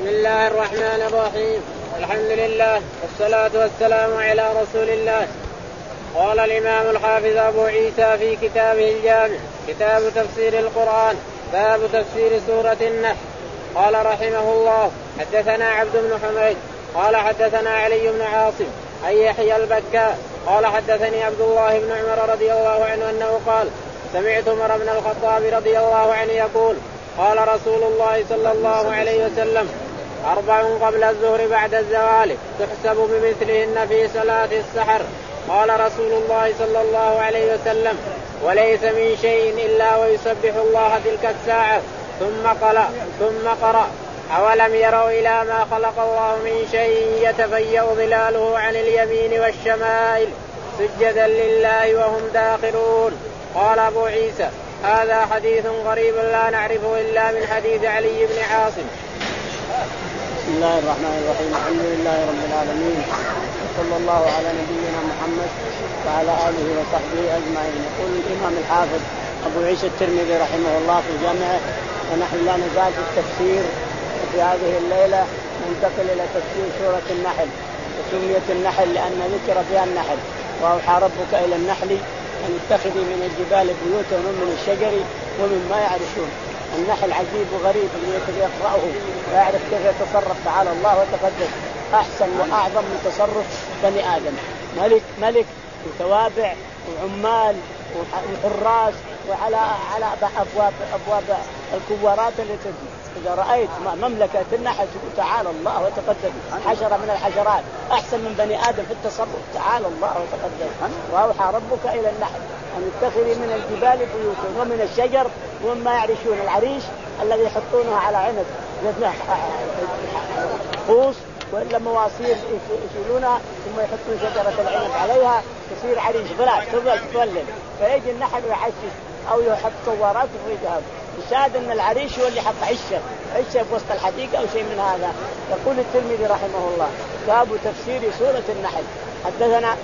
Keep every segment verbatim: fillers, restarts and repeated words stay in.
بسم الله الرحمن الرحيم. الحمد لله والصلاة والسلام على رسول الله. قال الإمام الحافظ أبو عيسى في كتابه الجامع كتاب تفسير القرآن باب تفسير سورة النحل. قال رحمه الله حدثنا عبد بن حميد قال حدثنا علي بن عاصم أن يحيى البكاء قال حدثني عبد الله بن عمر رضي الله عنه أنه قال سمعت عمر بن الخطاب رضي الله عنه يقول قال رسول الله صلى الله عليه وسلم أربع قبل الظهر بعد الزوال تحسب بمثلهن في صلاة السحر. قال رسول الله صلى الله عليه وسلم وليس من شيء إلا ويسبح الله تلك الساعة. ثم قرأ ثم قرأ أولم يروا إلى ما خلق الله من شيء يتفيأ ظلاله عن اليمين والشمائل سجدا لله وهم داخلون. قال أبو عيسى هذا حديث غريب لا نعرفه إلا من حديث علي بن عاصم. بسم الله الرحمن الرحيم. الحمد لله رب العالمين وصلى الله على نبينا محمد وعلى آله وصحبه أجمعين. يقول الإمام الحافظ أبو عيسى الترمذي رحمه الله في جامعه ونحن لا نزال في التفسير في هذه الليلة ننتقل إلى تفسير سورة النحل. وسميت النحل لأن ذكر فيها النحل وأوحى ربك إلى النحل أن اتخذي من الجبال بيوتا ومن الشجر ومما يعرشون. النحل عجيب وغريب اللي يقرأه ويعرف كيف يتصرف تعالى الله وتقدس أحسن وأعظم من تصرف بني آدم. ملك ملك وتوابع وعمال وحراس وعلى على أبواب أبواب الكوارات اللي تجي. إذا رأيت مملكة النحل تقول تعالى الله وتقدس. حشرة من الحشرات أحسن من بني آدم في التصرف تعالى الله وتقدس. وأوحى ربك إلى النحل أن اتخذي من الجبال بيوتا ومن الشجر وما يعرشون. العريش الذي يحطونها على عنب خوص وإلا مواسير يشيلونها ثم يحطون شجرة العنب عليها تصير عريش ظلال تظل تظلل. فيجي النحل ويحشش أو يحط صوارات ويذهب. الشاهد أن العريش هو اللي حط عشة عشة في وسط الحديقة أو شيء من هذا. يقول الترمذي رحمه الله باب تفسير سورة النحل. حدثنا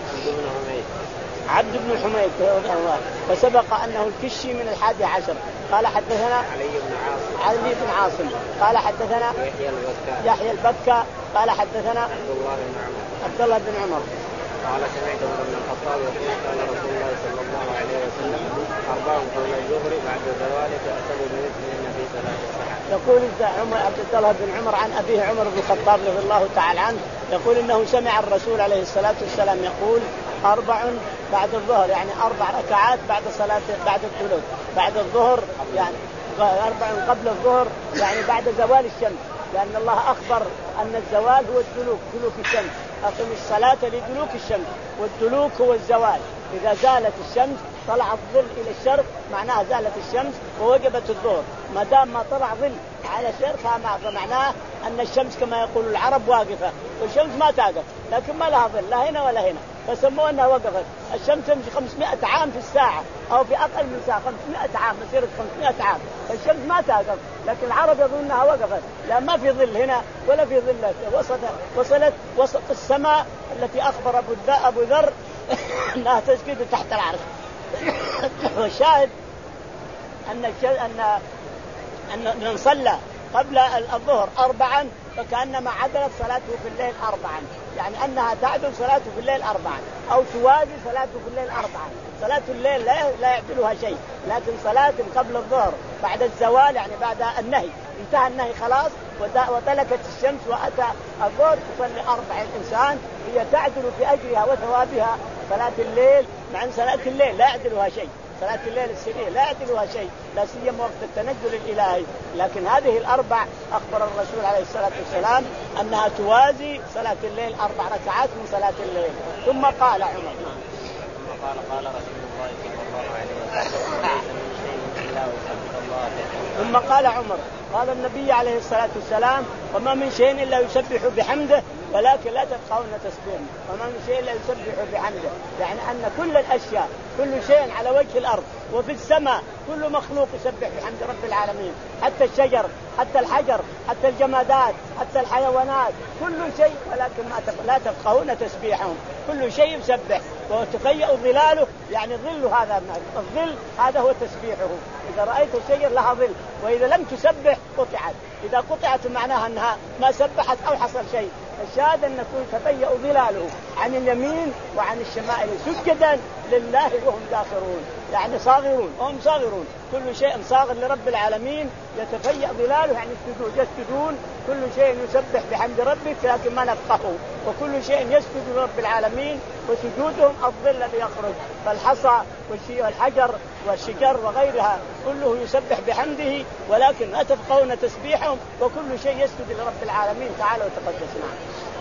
عبد بن حميد فسبق أنه الكشي من الحادي عشر قال حدثنا علي بن عاصم علي بن عاصم قال حدثنا يحيى البكاء يحيى البكاء قال حدثنا عبد الله بن عمر عبد الله بن عمر قال سمعت عمر بن الخطاب يقول قال رسول الله صلى الله عليه وسلم أربع قبل الظهر بعد الزوال تحسب بمثلهن في صلاة السحر. يقول عمر عبد الله بن عمر عن أبيه عمر بن الخطاب رضي الله تعالى عنه يقول إنه سمع الرسول عليه الصلاة والسلام يقول أربع بعد الظهر يعني أربع ركعات بعد صلاة بعد الطلوع بعد الظهر يعني أربع قبل الظهر يعني بعد زوال الشمس. لأن الله أخبر أن الزوال هو الدلوك دلوك الشمس. أقم الصلاة لدلوك الشمس والدلوك هو الزوال. إذا زالت الشمس طلع الظل إلى الشرق معناها زالت الشمس ووجبت الظهر. ما دام ما طلع ظل على الشرق فمعناه أن الشمس كما يقول العرب واقفة والشمس ما تقف لكن ما لها ظل لا هنا ولا هنا فسموها أنها وقفت. الشمس تمشي خمسمائة عام في الساعة أو في أقل من ساعة خمسمائة عام مسيرة خمسمائة عام فالشمس ما تقف لكن العرب يظن أنها وقفت لا ما في ظل هنا ولا في ظل وسط وصلت وسط السماء التي أخبر أبو, أبو ذر أنها تسجد تحت العرش. والشاهد أن أن أن من صلى قبل الظهر أربعا فكأنما عدلت صلاته في الليل أربعا يعني أنها تعدل صلاته في الليل أربعا أو توازي صلاته في الليل أربعا. صلاة الليل لا لا يعدلها شيء لكن صلاة قبل الظهر بعد الزوال يعني بعد النهي انتهى النهي خلاص وطلقت الشمس وأتى الظهر تصلي أربع الإنسان هي تعدل في أجرها وثوابها صلاة الليل مع صلاة الليل لا يعدلها شيء. صلاة الليل السرية لا يعدلها شيء لا سيما وقت التنزل الإلهي. لكن هذه الأربع أخبر الرسول عليه الصلاة والسلام أنها توازي صلاة الليل أربع ركعات من صلاة الليل. ثم قال عمر ثم قال قال رسول الله صلى الله عليه وسلم ثم قال عمر قال النبي عليه الصلاة والسلام وما من شيء إلا يسبح بحمده ولكن لا تفقهون تسبيحه. وما من شيء إلا يسبح بحمده يعني أن كل الأشياء كل شيء على وجه الأرض وفي السماء كل مخلوق يسبح بحمد رب العالمين، حتى الشجر حتى الحجر حتى الجمادات حتى الحيوانات كل شيء، ولكن ما لا تفقهون تسبيحهم. كل شيء يسبح وتفيأ ظلاله، يعني ظل هذا الظل هذا هو تسبيحه. إذا رأيت الشجر لها ظل، وإذا لم تسبح قطعت، إذا قطعت معناها أنها ما سبحت أو حصل شيء. الشاهد أن تفيأ ظلاله عن اليمين وعن الشمائل سجدا لله وهم داخرون، يعني صاغرون وهم صاغرون. كل شيء صاغر لرب العالمين يتفيأ ظلاله، يعني السجود يسجدون. كل شيء يسبح بحمد ربك لكن ما نفقهه، وكل شيء يسجد لرب العالمين وسجودهم الظل الذي يخرج، فالحصى والحجر والشجر وغيرها كله يسبح بحمده ولكن لا تفقهون تسبيحهم، وكل شيء يسجد لرب العالمين تعالى وتقدس. نعم.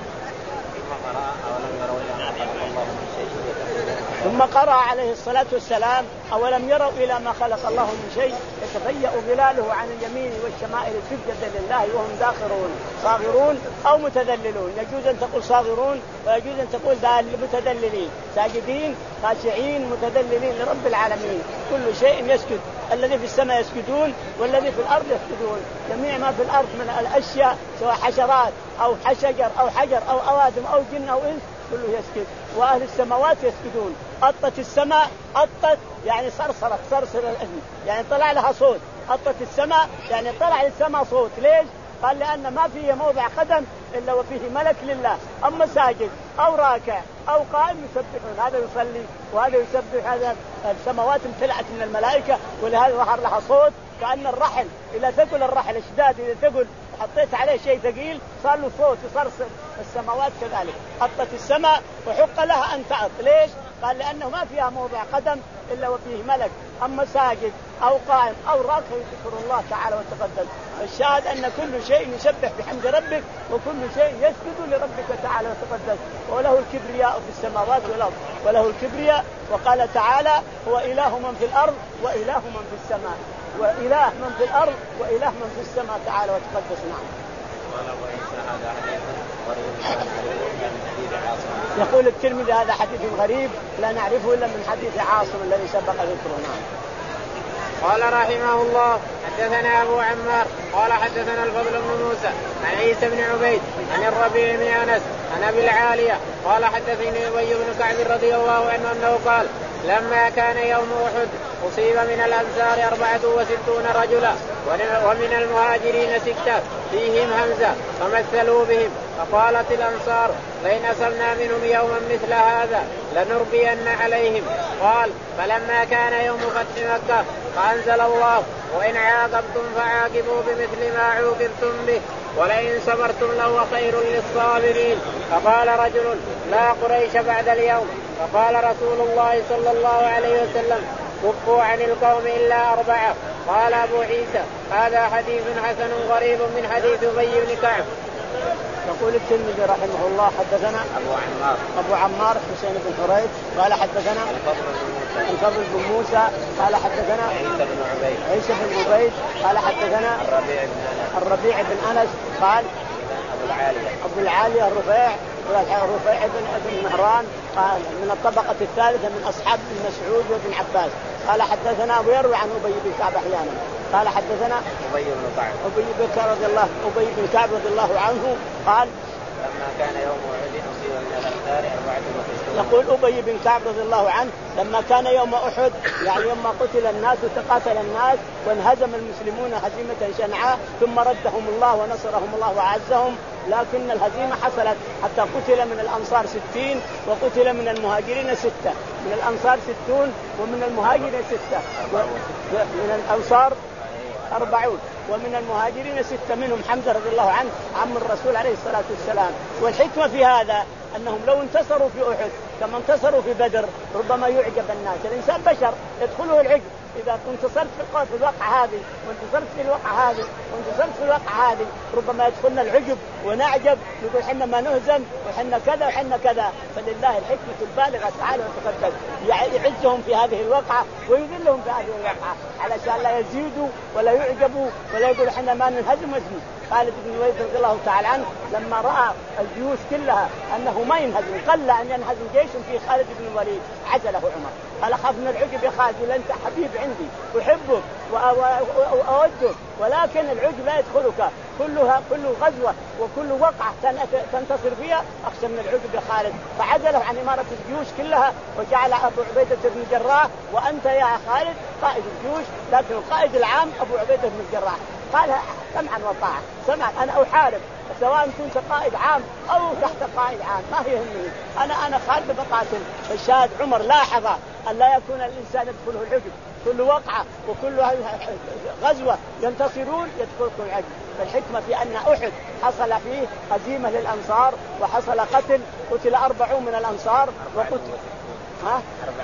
ثم قرأ عليه الصلاة والسلام أولم يروا إلى ما خلق الله من شيء يتفيأ ظلاله عن اليمين والشمائل سجدا لله وهم داخرون صاغرون أو متذللون. يجوز أن تقول صاغرون ويجوز أن تقول متذللين، ساجدين خاشعين متذللين لرب العالمين. كل شيء يسجد، الذي في السماء يسجدون والذي في الأرض يسجدون. جميع ما في الأرض من الأشياء سواء حشرات أو حشجر أو حجر أو أوادم أو جن أو إنس كله يسجد، وأهل السماوات يسجدون. أطت السماء، أطت يعني صرصرت، صرصر الأذن يعني طلع لها صوت. أطت السماء يعني طلع للسماء صوت. ليش؟ قال لأن ما فيه موضع قدم إلا وفيه ملك لله، أما ساجد أو راكع أو قائم يسبحون، هذا يصلي وهذا يسبح. هذا السماوات امتلأت من الملائكة، ولهذا ظهر لها صوت كأن الرحل إذا ثقل الرحل اشتاد، إذا ثقل حطيت عليه شيء ثقيل صار له صوت يصرصر. السماوات كذلك أطت السماء وحق لها أن تعط. ليش؟ قال لأنه ما فيها موضع قدم إلا وفيه ملك، أما ساجد أو قائم أو راكع يذكر الله تعالى وتقدس. الشاهد أن كل شيء يسبح بحمد ربك وكل شيء يسجد لربك تعالى وتقدس، وله الكبرياء في السماوات والأرض وله الكبرياء. وقال تعالى هو إله من في الأرض وإله من في السماء، وإله من في الأرض وإله من في السماء تعالى وتقدس. نعم. يقول الترمذي هذا حديث غريب لا نعرفه إلا من حديث عاصم الذي سبق ذكره. نعم. قال رحمه الله حدثنا أبو عمار قال حدثنا الفضل بن موسى عن عيسى بن عبيد عن الربيع بن أنس عن أبي العالية قال حدثني أبي بن كعب رضي الله عنه أنه قال لما كان يوم أحد أصيب من الأنصار أربعة وستون رجلا ومن المهاجرين ستة فيهم همزة فمثلوا بهم، فقالت الأنصار لئن أصبنا منهم يوما مثل هذا لنربين عليهم. قال فلما كان يوم فتح مكة فأنزل الله وإن عاقبتم فعاقبوا بمثل ما عوقبتم به ولئن صبرتم لهو خير للصابرين. فقال رجل لا قريش بعد اليوم. فقال رسول الله صلى الله عليه وسلم كفوا عن القوم إلا أربعة. قال أبو عيسى هذا حديث حسن غريب من حديث أبي بن كعب. يقول الترمذي رحمه الله حدثنا أبو عمار أبو عمار حسين بن حريث قال حدثنا الفضل بن موسى قال حدثنا عيسى بن عبيد عيسى بن عبيد قال حدثنا الربيع بن أنس الربيع بن أنس قال أبو العالية أبو العالية الرفيع الرفيع بن ابن مهران قال من الطبقة الثالثة من أصحاب ابن مسعود وابن عباس قال حدثنا ويروي عن أبي بن كعب أحيانا قال حدثنا أبي بن كعب أبي بن كعب رضي الله أبي بن كعب رضي الله عنه قال لما كان يوم أحد أصيب من الأنصار أربعة وستون. يقول أبي بن كعب رضي الله عنه لما كان يوم أحد يعني يوم قتل الناس وتقاتل الناس وانهزم المسلمون هزيمة شنعاء ثم ردهم الله ونصرهم الله وعزهم، لكن الهزيمة حصلت حتى قتل من الأنصار ستين وقتل من المهاجرين ستة، من الأنصار ستون ومن المهاجرين ستة، من الأنصار أربعون ومن المهاجرين ستة منهم حمزة رضي الله عنه عم الرسول عليه الصلاة والسلام. والحكمة في هذا أنهم لو انتصروا في أحد كما انتصروا في بدر ربما يعجب الناس. الإنسان بشر يدخله العجب، إذا انتصرت في الوقعة هذه وانتصرت في الوقعة هذه وانتصرت في الوقعة هذه ربما يدخلنا العجب ونعجب نقول حنا ما نهزم وحنا كذا وحنا كذا. فلله الحكمة البالغة تعالى وتقدس يعزهم في هذه الوقعة ويذلهم في هذه الوقعة علشان لا يزيدوا ولا يعجبوا ولا يقولوا حنا ما ننهزم وزن. خالد بن الوليد رضي الله تعالى عنه لما رأى الجيوش كلها أنه ما ينهزم، قل أن ينهزم جيش في خالد بن الوليد، عزله عمر. قال أخاف من العجب يا خالد، ولا أنت حبيب عندي أحبك وأودك، ولكن العجب لا يدخلك، كلها كل غزوة وكل وقعة تنتصر فيها أخشى من العجب يا خالد. فعزله عن إمارة الجيوش كلها وجعل أبو عبيدة بن الجراح، وأنت يا خالد قائد الجيوش، لكن القائد العام أبو عبيدة بن الجراح. قال سمعا وطاعة، سمعا أنا أحارب سواء كنت قائد عام أو تحت قائد عام ما يهمني، أنا أنا خالد بقاتل. الشاهد عمر لاحظ أن لا يكون الإنسان يدخله العجب، كل وقعة وكل غزوة ينتصرون يدخلكم العجب. فالحكمة في أن أحد حصل فيه هزيمة للأنصار وحصل قتل، قتل أربعون من الأنصار وقتل ها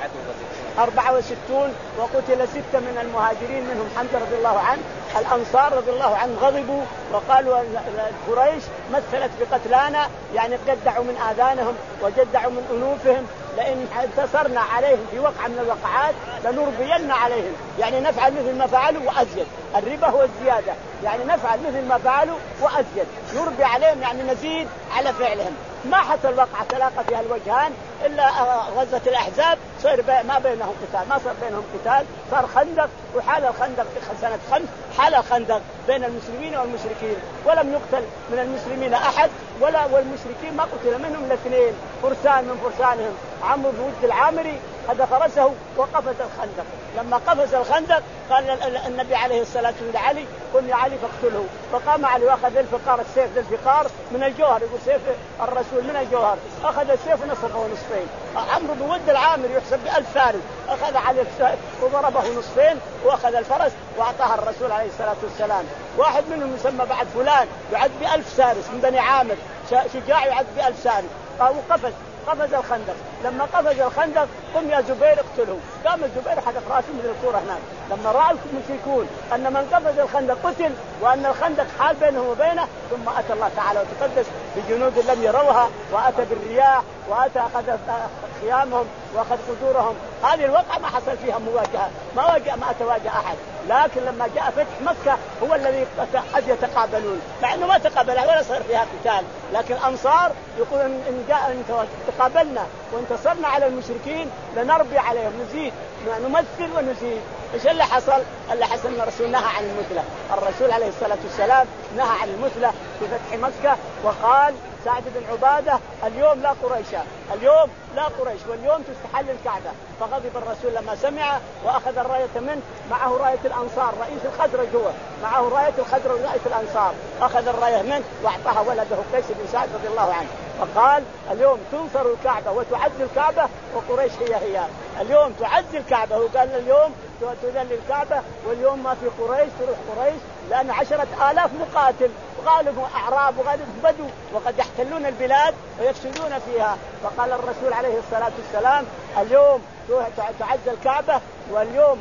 أربعة وستون وقتل ستة من المهاجرين منهم حمزة رضي الله عنه. الأنصار رضي الله عنه غضبوا وقالوا قريش مثلت بقتلانا، يعني قدعوا من آذانهم وجدعوا من أنوفهم، لأن انتصرنا عليهم في وقعة من الوقعات لنربين عليهم، يعني نفعل مثل ما فعلوا وأزيد. الربا هو الزيادة، يعني نفعل مثل ما فعلوا وأزيد، يربي عليهم يعني نزيد على فعلهم. ما حصل وقعة تلاقى فيها الوجهان إلا غزة الأحزاب، صار ما بينهم قتال، ما صار بينهم قتال، صار خندق، وحال الخندق في سنة خمس حال الخندق بين المسلمين والمشركين، ولم يقتل من المسلمين أحد ولا والمشركين ما قتل منهم الاثنين، فرسان من فرسانهم عمرو بن ود العامري هذا فرسه وقفز الخندق. لما قفز الخندق قال النبي عليه الصلاة والسلام لعلي قل يا علي فاقتله، فقام علي واخذ الفقار السيف ذا الفقار من الجوهر، يقول سيف الرسول من الجوهر، اخذ السيف ونصفه نصفين. عمرو بن ود العامري يحسب بألف فارس اخذ عليه السيف وضربه نصفين واخذ الفرس واعطاها الرسول عليه الصلاة والسلام. واحد منهم يسمى بعد فلان يعد بألف سارس من بني عامر، شجاع يعد بألف سارس، وقفز قفز الخندق. لما قفز الخندق قم يا زبير اقتله، قام الزبير حدث راسه من الكورة هناك. لما رأى المشركون أن من قفز الخندق قتل وأن الخندق حال بينهم وبينه، ثم أتى الله تعالى وتقدس بجنود لم يروها، وأتى بالرياح، وأتى أخذ خيامهم وأخذ قدورهم. هذه الوقعة ما حصل فيها مواجهة، ما واجه ما تواجه أحد. لكن لما جاء فتح مكة هو الذي قد يتقابلون، مع أنه ما تقابل ولا صار فيها قتال، لكن الأنصار يقول إن جاء إن تقابلنا وانتصرنا على المشركين لنربي عليهم، نزيد نمثل ونزيد. إيش اللي حصل؟ اللي حصل أن الرسول نهى عن المثلة. الرسول عليه الصلاة والسلام نهى عن المثلة في فتح مكة، وقال سعد بن عبادة اليوم لا قريشا، اليوم لا قريش، واليوم تستحل الكعبة. فغضب الرسول لما سمع وأخذ الراية منه، معه راية الأنصار رئيس الخزرج، هو معه راية الخزرج رئيس الأنصار، أخذ الراية منه وأعطاها ولده قيس بن سعد رضي الله عنه، فقال اليوم تنصر الكعبة وتعز الكعبة وقريش هي هي. اليوم تعز الكعبة، وقال اليوم تذل الكعبة، واليوم ما في قريش تروح قريش، لأن عشرة آلاف مقاتل غالب أعراب وغالب بدو وقد يحتلون البلاد ويفسدون فيها. فقال الرسول عليه الصلاة والسلام اليوم تعز الكعبة، واليوم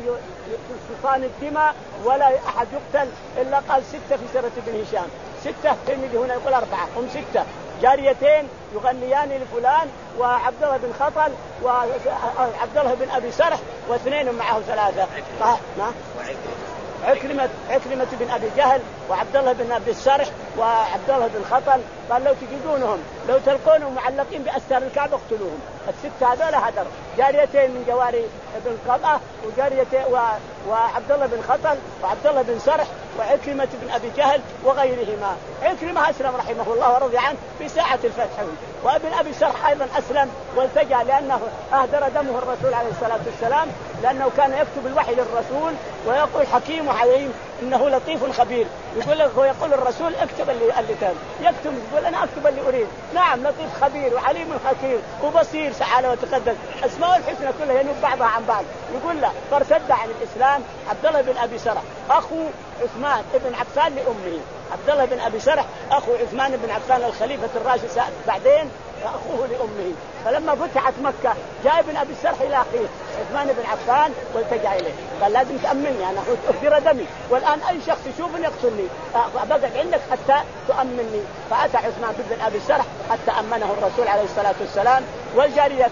تصان الدماء ولا أحد يقتل إلا قال ستة في سيرة بن هشام، ستة في هنا يقول أربعة، هم ستة، جاريتين يغنيان لفلان وعبد الله بن خطل وعبد الله بن أبي سرح، واثنين معه ثلاثة. عكرمة عكرمة بن أبي جهل وعبد الله بن أبي السرح وعبد الله بن خطل. قال لو تجدونهم لو تلقونهم معلقين بأستار الكعبة اقتلوهم. الستة هذول هدر، جاريتين من جواري بن قبأة وجاريتين و... وعبد الله بن خطل وعبد الله بن سرح وعكرمة بن أبي جهل وغيرهما. عكرمة أسلم رحمه الله ورضي عنه في ساعة الفتح، وابن أبي سرح أيضا أسلم والتجأ لأنه أهدر دمه الرسول عليه الصلاة والسلام، لأنه كان يكتب الوحي للرسول ويقول حكيم وحليم إنه لطيف خبير. يقول هو يقول الرسول اكتب اللي اللي كان يكتب، يقول أنا أكتب اللي أريد. نعم لطيف خبير وحليم حكيم وبصير تعالى وتقدس، أسماء الحسنى كلها ينوب بعضها عن بعض. يقول لا، فارتد عن الإسلام عبد الله بن أبي سرح أخو عثمان بن عفان لأمه. عبد الله بن أبي سرح أخو عثمان بن عفان الخليفة الراشد بعدين أخوه لأمه. فلما فتحت مكة جاء ابن أبي السرح إلى أخيه عثمان بن عفان والتجأ إليه، قال لازم تأمنني أنا أهدر دمي، والآن أي شخص يشوفني يقتلني، أبقى عندك حتى تؤمنني. فأتى عثمان بن أبي السرح حتى أمنه الرسول عليه الصلاة والسلام. والجاريتان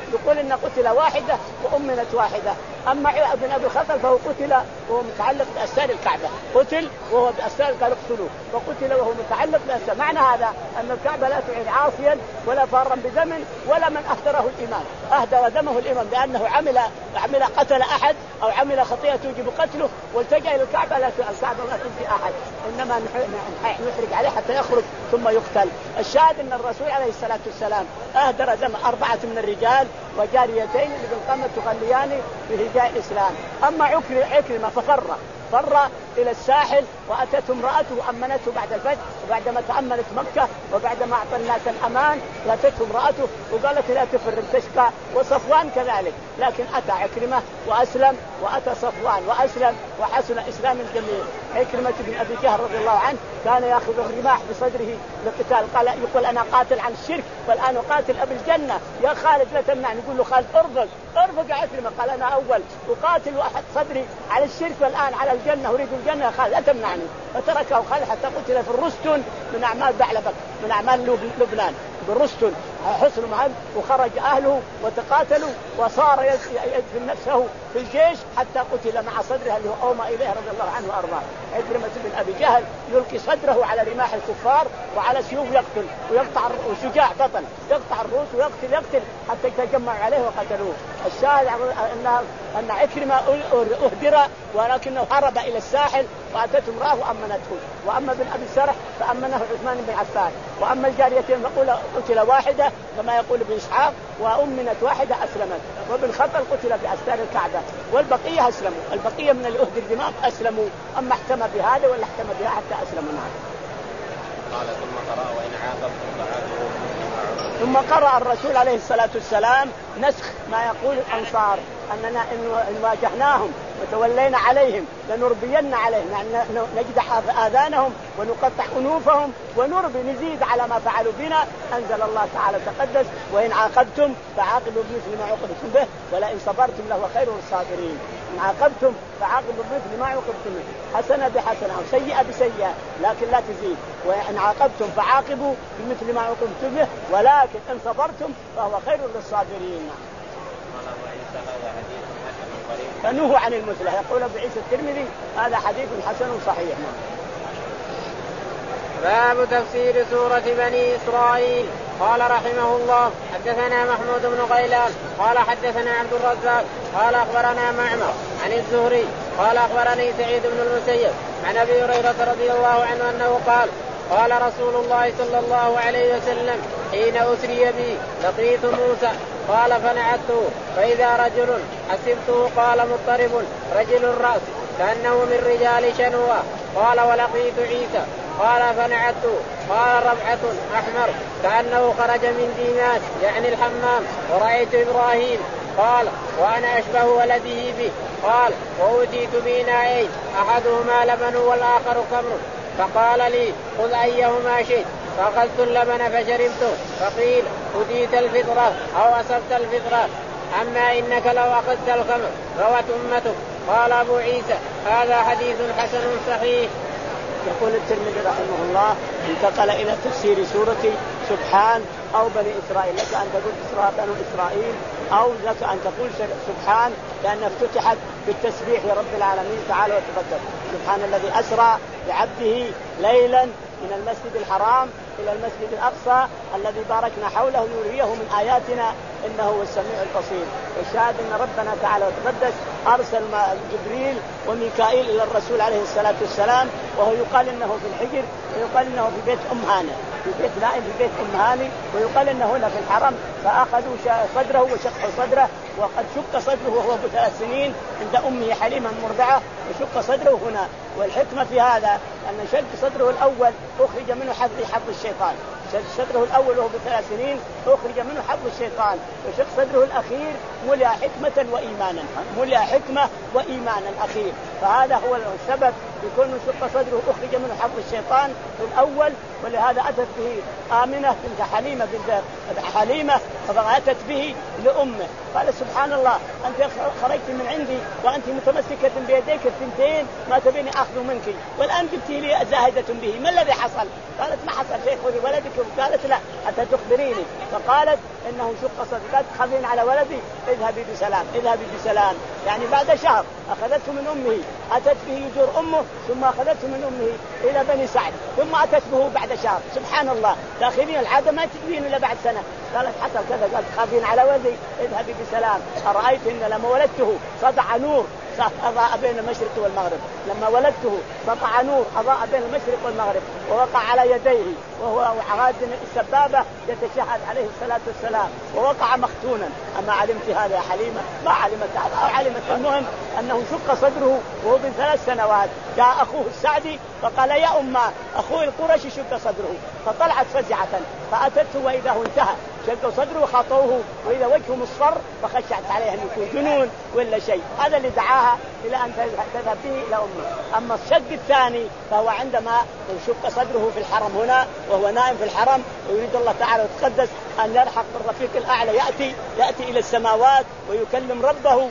يقول إن قتل واحدة وأمنت واحدة. أما ابن أبي الخطل فهو قتل وهو متعلق بأستار الكعبة، قتل وهو بأستار قال اقتلوه، فقتل وهو متعلق بأستار. معنى هذا أن الكعبة لا تعين عاصيا ولا فارا بدم ولا من أهدره الإمام، أهدر دمه الإمام لأنه عمل عمل قتل أحد أو عمل خطيئة توجب قتله والتجأ إلى الكعبة، لا الكعبة لا تؤذي أحد، إنما نحرق عليه حتى يخرج ثم يقتل. الشاهد أن الرسول عليه الصلاة والسلام أهدر دم أربعة من الرجال وجاريتين اللي بالقمة تغليان بهجاء الإسلام. أما عكرمة ففر فر إلى الساحل وأتته امرأته وأمنته بعد الفتح، وبعدما تأمنت مكة وبعدما أعطى الناس الأمان أتته امرأته وقالت لا تفر تشكى، وصفوان كذلك، لكن أتى عكرمة وأسلم وأتى صفوان وأسلم وحسن إسلام الجميع. عكرمة بن أبي جهل رضي الله عنه كان يأخذ الرماح بصدره للقتال، قال يقول أنا قاتل عن الشرك والآن أقاتل أبي الجنة، يا خالد لا تمنعني. يقول له خالد ارفق ارفق عكرمة، قال أنا أول أقاتل وأحد صدري على الشرك والآن على الجنة أريد الجنة يا خالد لا تمنعني. فتركه خالد حتى قتل في الرستن من أعمال بعلبك من أعمال لبنان بالرستن حصن معه، وخرج أهله وتقاتلوا وصار يدفن نفسه في الجيش حتى قتل مع صدره اللي هو أومى إليه رضي الله عنه وأرضاه. عكرمة بن أبي جهل يلقي صدره على رماح الكفار وعلى سيوف يقتل ويقطع، وشجاع بطل يقطع الرؤوس ويقتل يقتل حتى يتجمع عليه وقتلوه. الشاهد أن أن عكرمة أهدر ولكنه هرب إلى الساحل وأتته امرأة وأمنته. وأما بن أبي سرح فأمنه عثمان بن عفان. وأما الجاريتين فقول قتل واحدة كما يقول ابن إسحاق وأمنت واحدة أسلمت. وابن خطل قتل بأستار الكعبة والبقية أسلموا، البقية من اللي أهدر دماء أسلموا، أما احتمى بهذا ولا احتمى بها حتى أسلموا. قال ثم قرأ وإن عاقبتم فعاقبوا ثم قرأ الرسول عليه الصلاة والسلام نسخ ما يقول الأنصار أننا إن واجهناهم وتولينا عليهم لنربين عليهم، يعني نجدح آذانهم ونقطع أنوفهم ونربي نزيد على ما فعلوا بنا. أنزل الله تعالى تقدس وإن عاقبتم فعاقبوا بمثل ما عوقبتم به ولئن صبرتم لهو خير للصابرين. إن عاقبتم فعاقبوا بمثل ما عوقبتم به، حسنة بحسنة أو سيئة بسيئة لكن لا تزيد. وإن عاقبتم فعاقبوا بمثل ما عوقبتم به ولكن إن صبرتم فهو خير للصابرين. فنهوا عن المثلة. يقول أبو عيسى الترمذي هذا حديث حسن صحيح. باب تفسير سورة بني إسرائيل. قال رحمه الله حدثنا محمود بن غيلان قال حدثنا عبد الرزاق قال أخبرنا معمر عن الزهري قال أخبرني سعيد بن المسيب عن أبي هريرة رضي الله عنه أنه قال قال رسول الله صلى الله عليه وسلم حين أسري بي لقيت موسى قال فنعته فإذا رجل حسبته قال مضطرب رجل الرأس كأنه من رجال شنوى قال ولقيت عيسى قال فنعته قال ربعة أحمر كأنه خرج من ديماس يعني الحمام ورأيت إبراهيم قال وأنا أشبه ولده به قال وأوتيت بإناءين أحدهما لبن والآخر خمر فقال لي خذ أيهما شئت فأخذت اللبن فشربته فقيل أوتيت الفطرة أو أصبت الفطرة أما إنك لو أخذت الخمر روت أمتك. قال أبو عيسى هذا حديث حسن صحيح. يقول الترمذي رحمه الله انتقل إلى تفسير سورة سبحان أو بني إسرائيل. لك أن تقول إسراء بنو إسرائيل أو لك أن تقول سبحان لأنها افتتحت بالتسبيح لرب العالمين تعالى وتقدس. سبحان الذي أسرى بعبده ليلا من المسجد الحرام إلى المسجد الأقصى الذي باركنا حوله نريه من آياتنا إنه هو السميع البصير. والشاهد أن ربنا تعالى وتقدس أرسل جبريل وميكائيل إلى الرسول عليه الصلاة والسلام وهو يقال إنه في الحجر ويقال إنه في بيت أم هاني في بيت نائم في بيت أم هاني ويقال إنه هنا في الحرم. فأخذوا صدره وشقوا صدره وقد شق صدره وهو بثلاث سنين عند أمه حليمة المرضعة وشق صدره هنا. والحكمة في هذا أن شق صدره الأول أخرج منه حظ حظ الشيطان. شق صدره الأول وهو بثلاث سنين أخرج منه حظ الشيطان. وشق صدره الأخير ملأ حكمة وإيمانا ملأ حكمة وإيمانا أخير. فهذا هو السبب يكون شق صدره أخرج منه حظ الشيطان في الأول، ولهذا أتت به آمنة بنت حليمة بنت حليمة فأتت به لأمه قال سبحان الله أنت خرجت من عندي وأنت متمسكة بيديك الثنتين ما تبيني أخذ منك والآن جبت لي زاهدة به، ما الذي حصل؟ قالت ما حصل شيء، خذي ولدك. قالت لا حتى تخبريني. فقالت إنه شق صدري، لا تخافين على ولدي، اذهبي بسلام اذهبي بسلام. يعني بعد شهر أخذته من أمه، أتت به يجور أمه، ثم أخذته من أمه إلى بني سعد، ثم أتت به بعد شهر. سبحان الله، داخلين العادة ما تجين إلا بعد سنة. قالت حصل كذا، قالت تخافين على ولدي، اذهبي بسلام. أرأيت إن لما ولدته سطع نور أضاء بين المشرق والمغرب، لما ولدته سطع نور أضاء بين المشرق والمغرب، ووقع على يديه وهو عاد السبابة يتشهد عليه الصلاة والسلام، ووقع مختونا. أما علمت هذا يا حليمة؟ ما علمت هذا أو علمت. المهم أنه شق صدره وهو من ثلاث سنوات. جاء أخوه السعدي فقال يا أمه أخوه القرشي شق صدره، فطلعت فزعة فأتته وإذا هو انتهى شق صدره وخطوه وإذا وجهه مصفر، فخشعت عليه أن يكون جنون ولا شيء. هذا اللي دعاها إلى أن تذهب به إلى أمه. أما الشق الثاني فهو عندما شق صدره في الحرم هنا وهو نائم في الحرم ويريد الله تعالى وتقدس أن يلحق بالرفيق الأعلى، يأتي يأتي إلى السماوات ويكلم ربه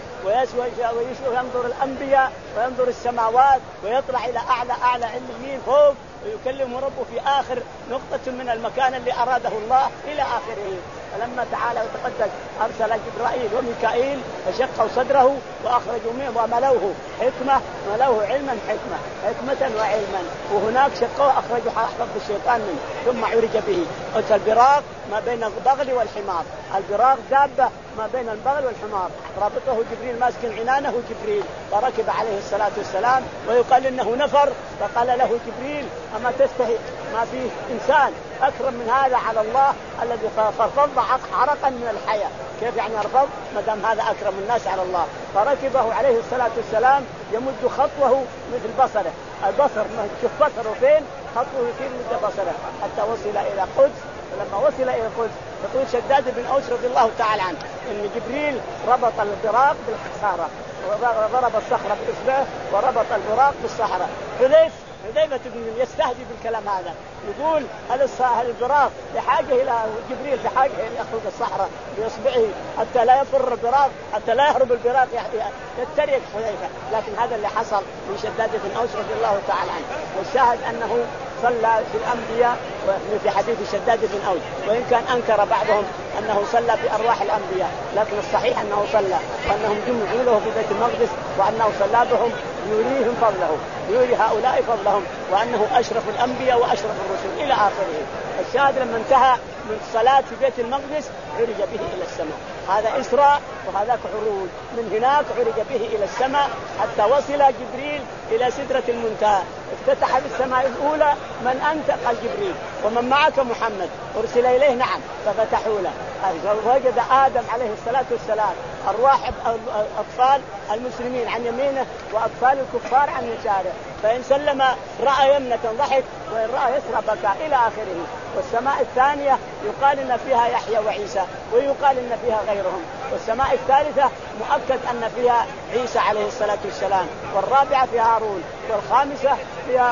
وينظر الأنبياء وينظر السماوات ويطلع إلى أعلى أعلى عليين فوق ويكلم ربه في آخر نقطة من المكان اللي أراده الله إلى آخره. فلما تعالى وتقدس أرسل جبرائيل وميكائيل فشقوا صدره وأخرجوا منه وملوه حكمة، ملوه علما حكمة حكمة وعلما. وهناك شقوا أخرجوا حظ الشيطان منه ثم عرج به. قلت البراق ما بين البغل والحمار، البراق دابة ما بين البغل والحمار، رابطه جبريل ماسك عنانه جبريل فركب عليه الصلاة والسلام. ويقال إنه نفر فقال له جبريل أما تستحي ما فيه إنسان أكرم من هذا على الله الذي فرفض عرقا من الحياة، كيف يعني أرفض ما دام هذا أكرم الناس على الله. فركبه عليه الصلاة والسلام يمد خطوه مثل بصره، البصر شوف بصره فين خطوه يصير مد بصره حتى وصل إلى قدس. فلما وصل إلى القدس يقول شداد بن أوس رضي الله تعالى عنه إن جبريل ربط البراق بالحصارة وضرب الصخرة بإصبعه وربط البراق بالصحراء. حذيفة حذيفة بن يستهدي بالكلام هذا يقول هل البراق بحاجة إلى جبريل بحاجة إلى يأخذ الصحراء بإصبعه حتى لا يفر البراق حتى لا يهرب البراق يتريق حذيفة. لكن هذا اللي حصل من شداد بن أوس رضي الله تعالى عنه. والشاهد أنه صلى بالأنبياء في حديث شداد بن أوس، وإن كان أنكر بعضهم أنه صلى بأرواح الأنبياء، لكن الصحيح أنه صلى وأنهم جمعوا له في بيت المقدس وأنه صلى بهم يريهم فضله يري هؤلاء فضلهم وأنه أشرف الأنبياء وأشرف الرسل إلى آخره. الشاهد لما انتهى من الصلاة في بيت المقدس عرج به إلى السماء. هذا إسراء وهذاك عروج. من هناك عرج به إلى السماء حتى وصل جبريل إلى سدرة المنتهى. افتتح بالسماء الأولى من أنت؟ قال جبريل. ومن معك؟ محمد. أرسل إليه نعم ففتحوا له. وجد آدم عليه الصلاة والسلام أرواح أطفال المسلمين عن يمينه وأطفال الكفار عن يساره، فإن سلم رأى يمنة ضحك وإن رأى يسرى بكى إلى آخره. والسماء الثانية يقال إن فيها يحيى وعيسى ويقال إن فيها غيرهم. والسماء الثالثة مؤكد أن فيها عيسى عليه الصلاة والسلام. والرابعة فيها هارون. والخامسة فيها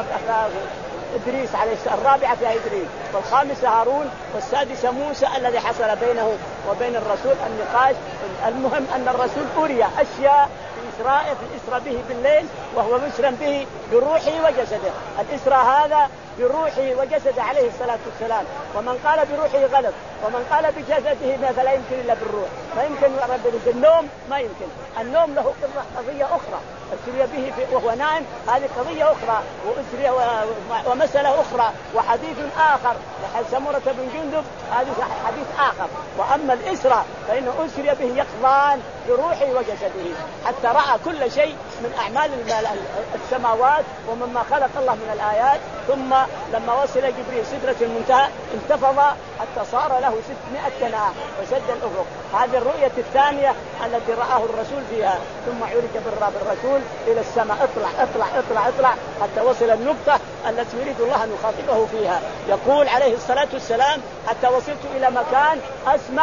إدريس عليه السلام. الرابعة فيها إدريس والخامسة هارون والسادسة موسى الذي حصل بينه وبين الرسول النقاش. المهم أن الرسول أري أشياء في إسراء في الإسراء به بالليل وهو مسرا به بروحه وجسده. الإسراء هذا بروحه وجسده عليه الصلاة والسلام. ومن قال بروحه غلط ومن قال بجسده فلا يمكن إلا بالروح. ما يمكن النوم، ما يمكن النوم له قضية أخرى أسري به وهو نائم، هذه قضية أخرى وأسري ومسألة أخرى وحديث آخر. سمرة بن جندب هذا حديث آخر. وأما الإسراء فإنه أسري به يقظان بروحه وجسده حتى رأى كل شيء من أعمال السماوات ومما خلق الله من الآيات. ثم لما وصل جبريل سدرة المنتهى انتفض حتى صار له ستمائة جناح وسد الأفق. هذه الرؤية الثانية التي رآه الرسول فيها. ثم عرج بالرسول إلى السماء اطلع اطلع اطلع اطلع حتى وصل النقطة التي يريد الله أن يخاطبه فيها. يقول عليه الصلاة والسلام حتى وصلت إلى مكان أسمع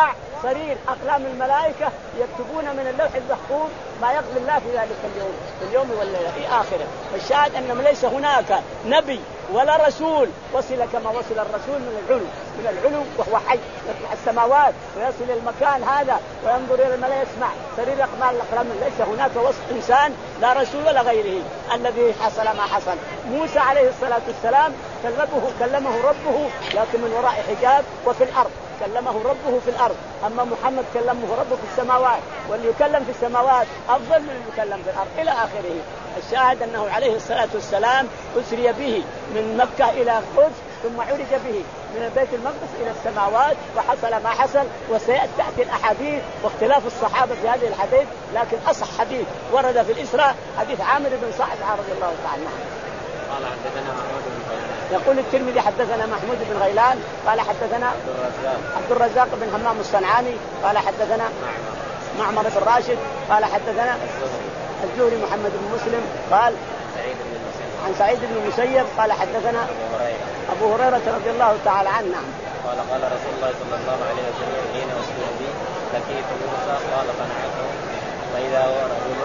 سرير أقلام الملائكة يكتبون من اللوح المحفوظ ما يقضي الله في ذلك اليوم في اليوم والليلة في آخره. الشاهد أن ليس هناك نبي ولا رسول وصل كما وصل الرسول من العلو من العلو وهو حي يطلع السماوات ويصل المكان هذا وينظر إلى الملائكة يسمع سرير أقمال الأقلام. ليس هناك وصف إنسان لا رسول ولا غيره الذي حصل ما حصل. موسى عليه الصلاة والسلام كلمه كلمه ربه لكن من وراء حجاب وفي الأرض كلمه ربه في الأرض. أما محمد كلمه ربه في السماوات واللي يكلم في السماوات أفضل من اللي يكلم في الأرض إلى آخره. الشاهد أنه عليه الصلاة والسلام أسري به من مكة إلى القدس ثم عرج به من بيت المقدس إلى السماوات وحصل ما حصل. وسيأتي الأحاديث واختلاف الصحابة في هذه الحديث لكن أصح حديث ورد في الإسراء حديث عامر بن صعصعة رضي الله تعالى عنه. قال حدثنا محمود بن غيلان. يقول الترمذي حدثنا محمود بن غيلان قال حدثنا عبد الرزاق عبد الرزاق بن همام الصنعاني قال حدثنا معمر بن راشد قال حدثنا الزهري محمد بن مسلم قال سعيد بن المسيب عن سعيد بن المسيب قال حدثنا أبو هريرة أبو هريرة رضي الله تعالى عنه قال قال رسول الله صلى الله عليه وسلم حين أسري بي لقيت موسى قال فنعته فإذا هو رجل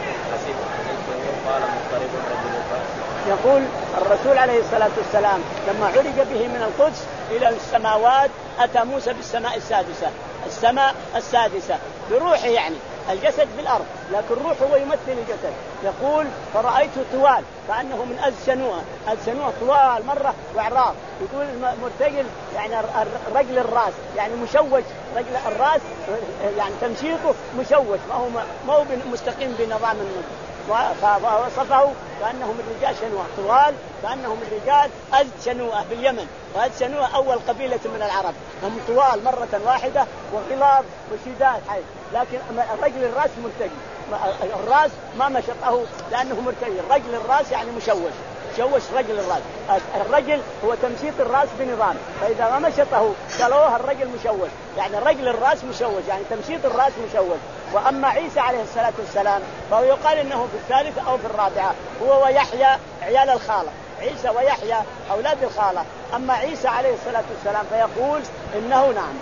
حسبته قال مضطرب رجل الفرس. يقول الرسول عليه الصلاة والسلام لما عرج به من القدس إلى السماوات أتى موسى بالسماء السادسة السماء السادسة بروحه يعني الجسد في الأرض لكن روحه هو يمثل الجسد. يقول فرأيته طوال كأنه من أز شنوءة أز شنوءة طوال مرة وعراض. يقول مرتجل يعني رجل الرأس يعني مشوش رجل الرأس يعني تمشيطه مشوش ما هو ما هو مستقيم بنظام النظام. ووصفه كأنه من رجال شنوءة طوال كأنه من رجال أز شنوءة باليمن. وأز شنوءة أول قبيلة من العرب هم طوال مرة واحدة وغلاظ وشداد حيث لكن رجل الرأس مرتجل الرأس ما مشطه لأنه مرتجل رجل الرأس يعني مشوش شوش رجل الرأس. الرجل هو تمشيط الرأس بنظام فإذا ما مشطه قالوه الرجل مشوش يعني رجل الرأس مشوش يعني تمشيط الرأس مشوش. وأما عيسى عليه الصلاة والسلام فهو يقال إنه في الثالثة أو في الرابعة هو ويحيى عيال الخالة عيسى ويحيى أولاد الخالة. أما عيسى عليه الصلاة والسلام فيقول إنه نعم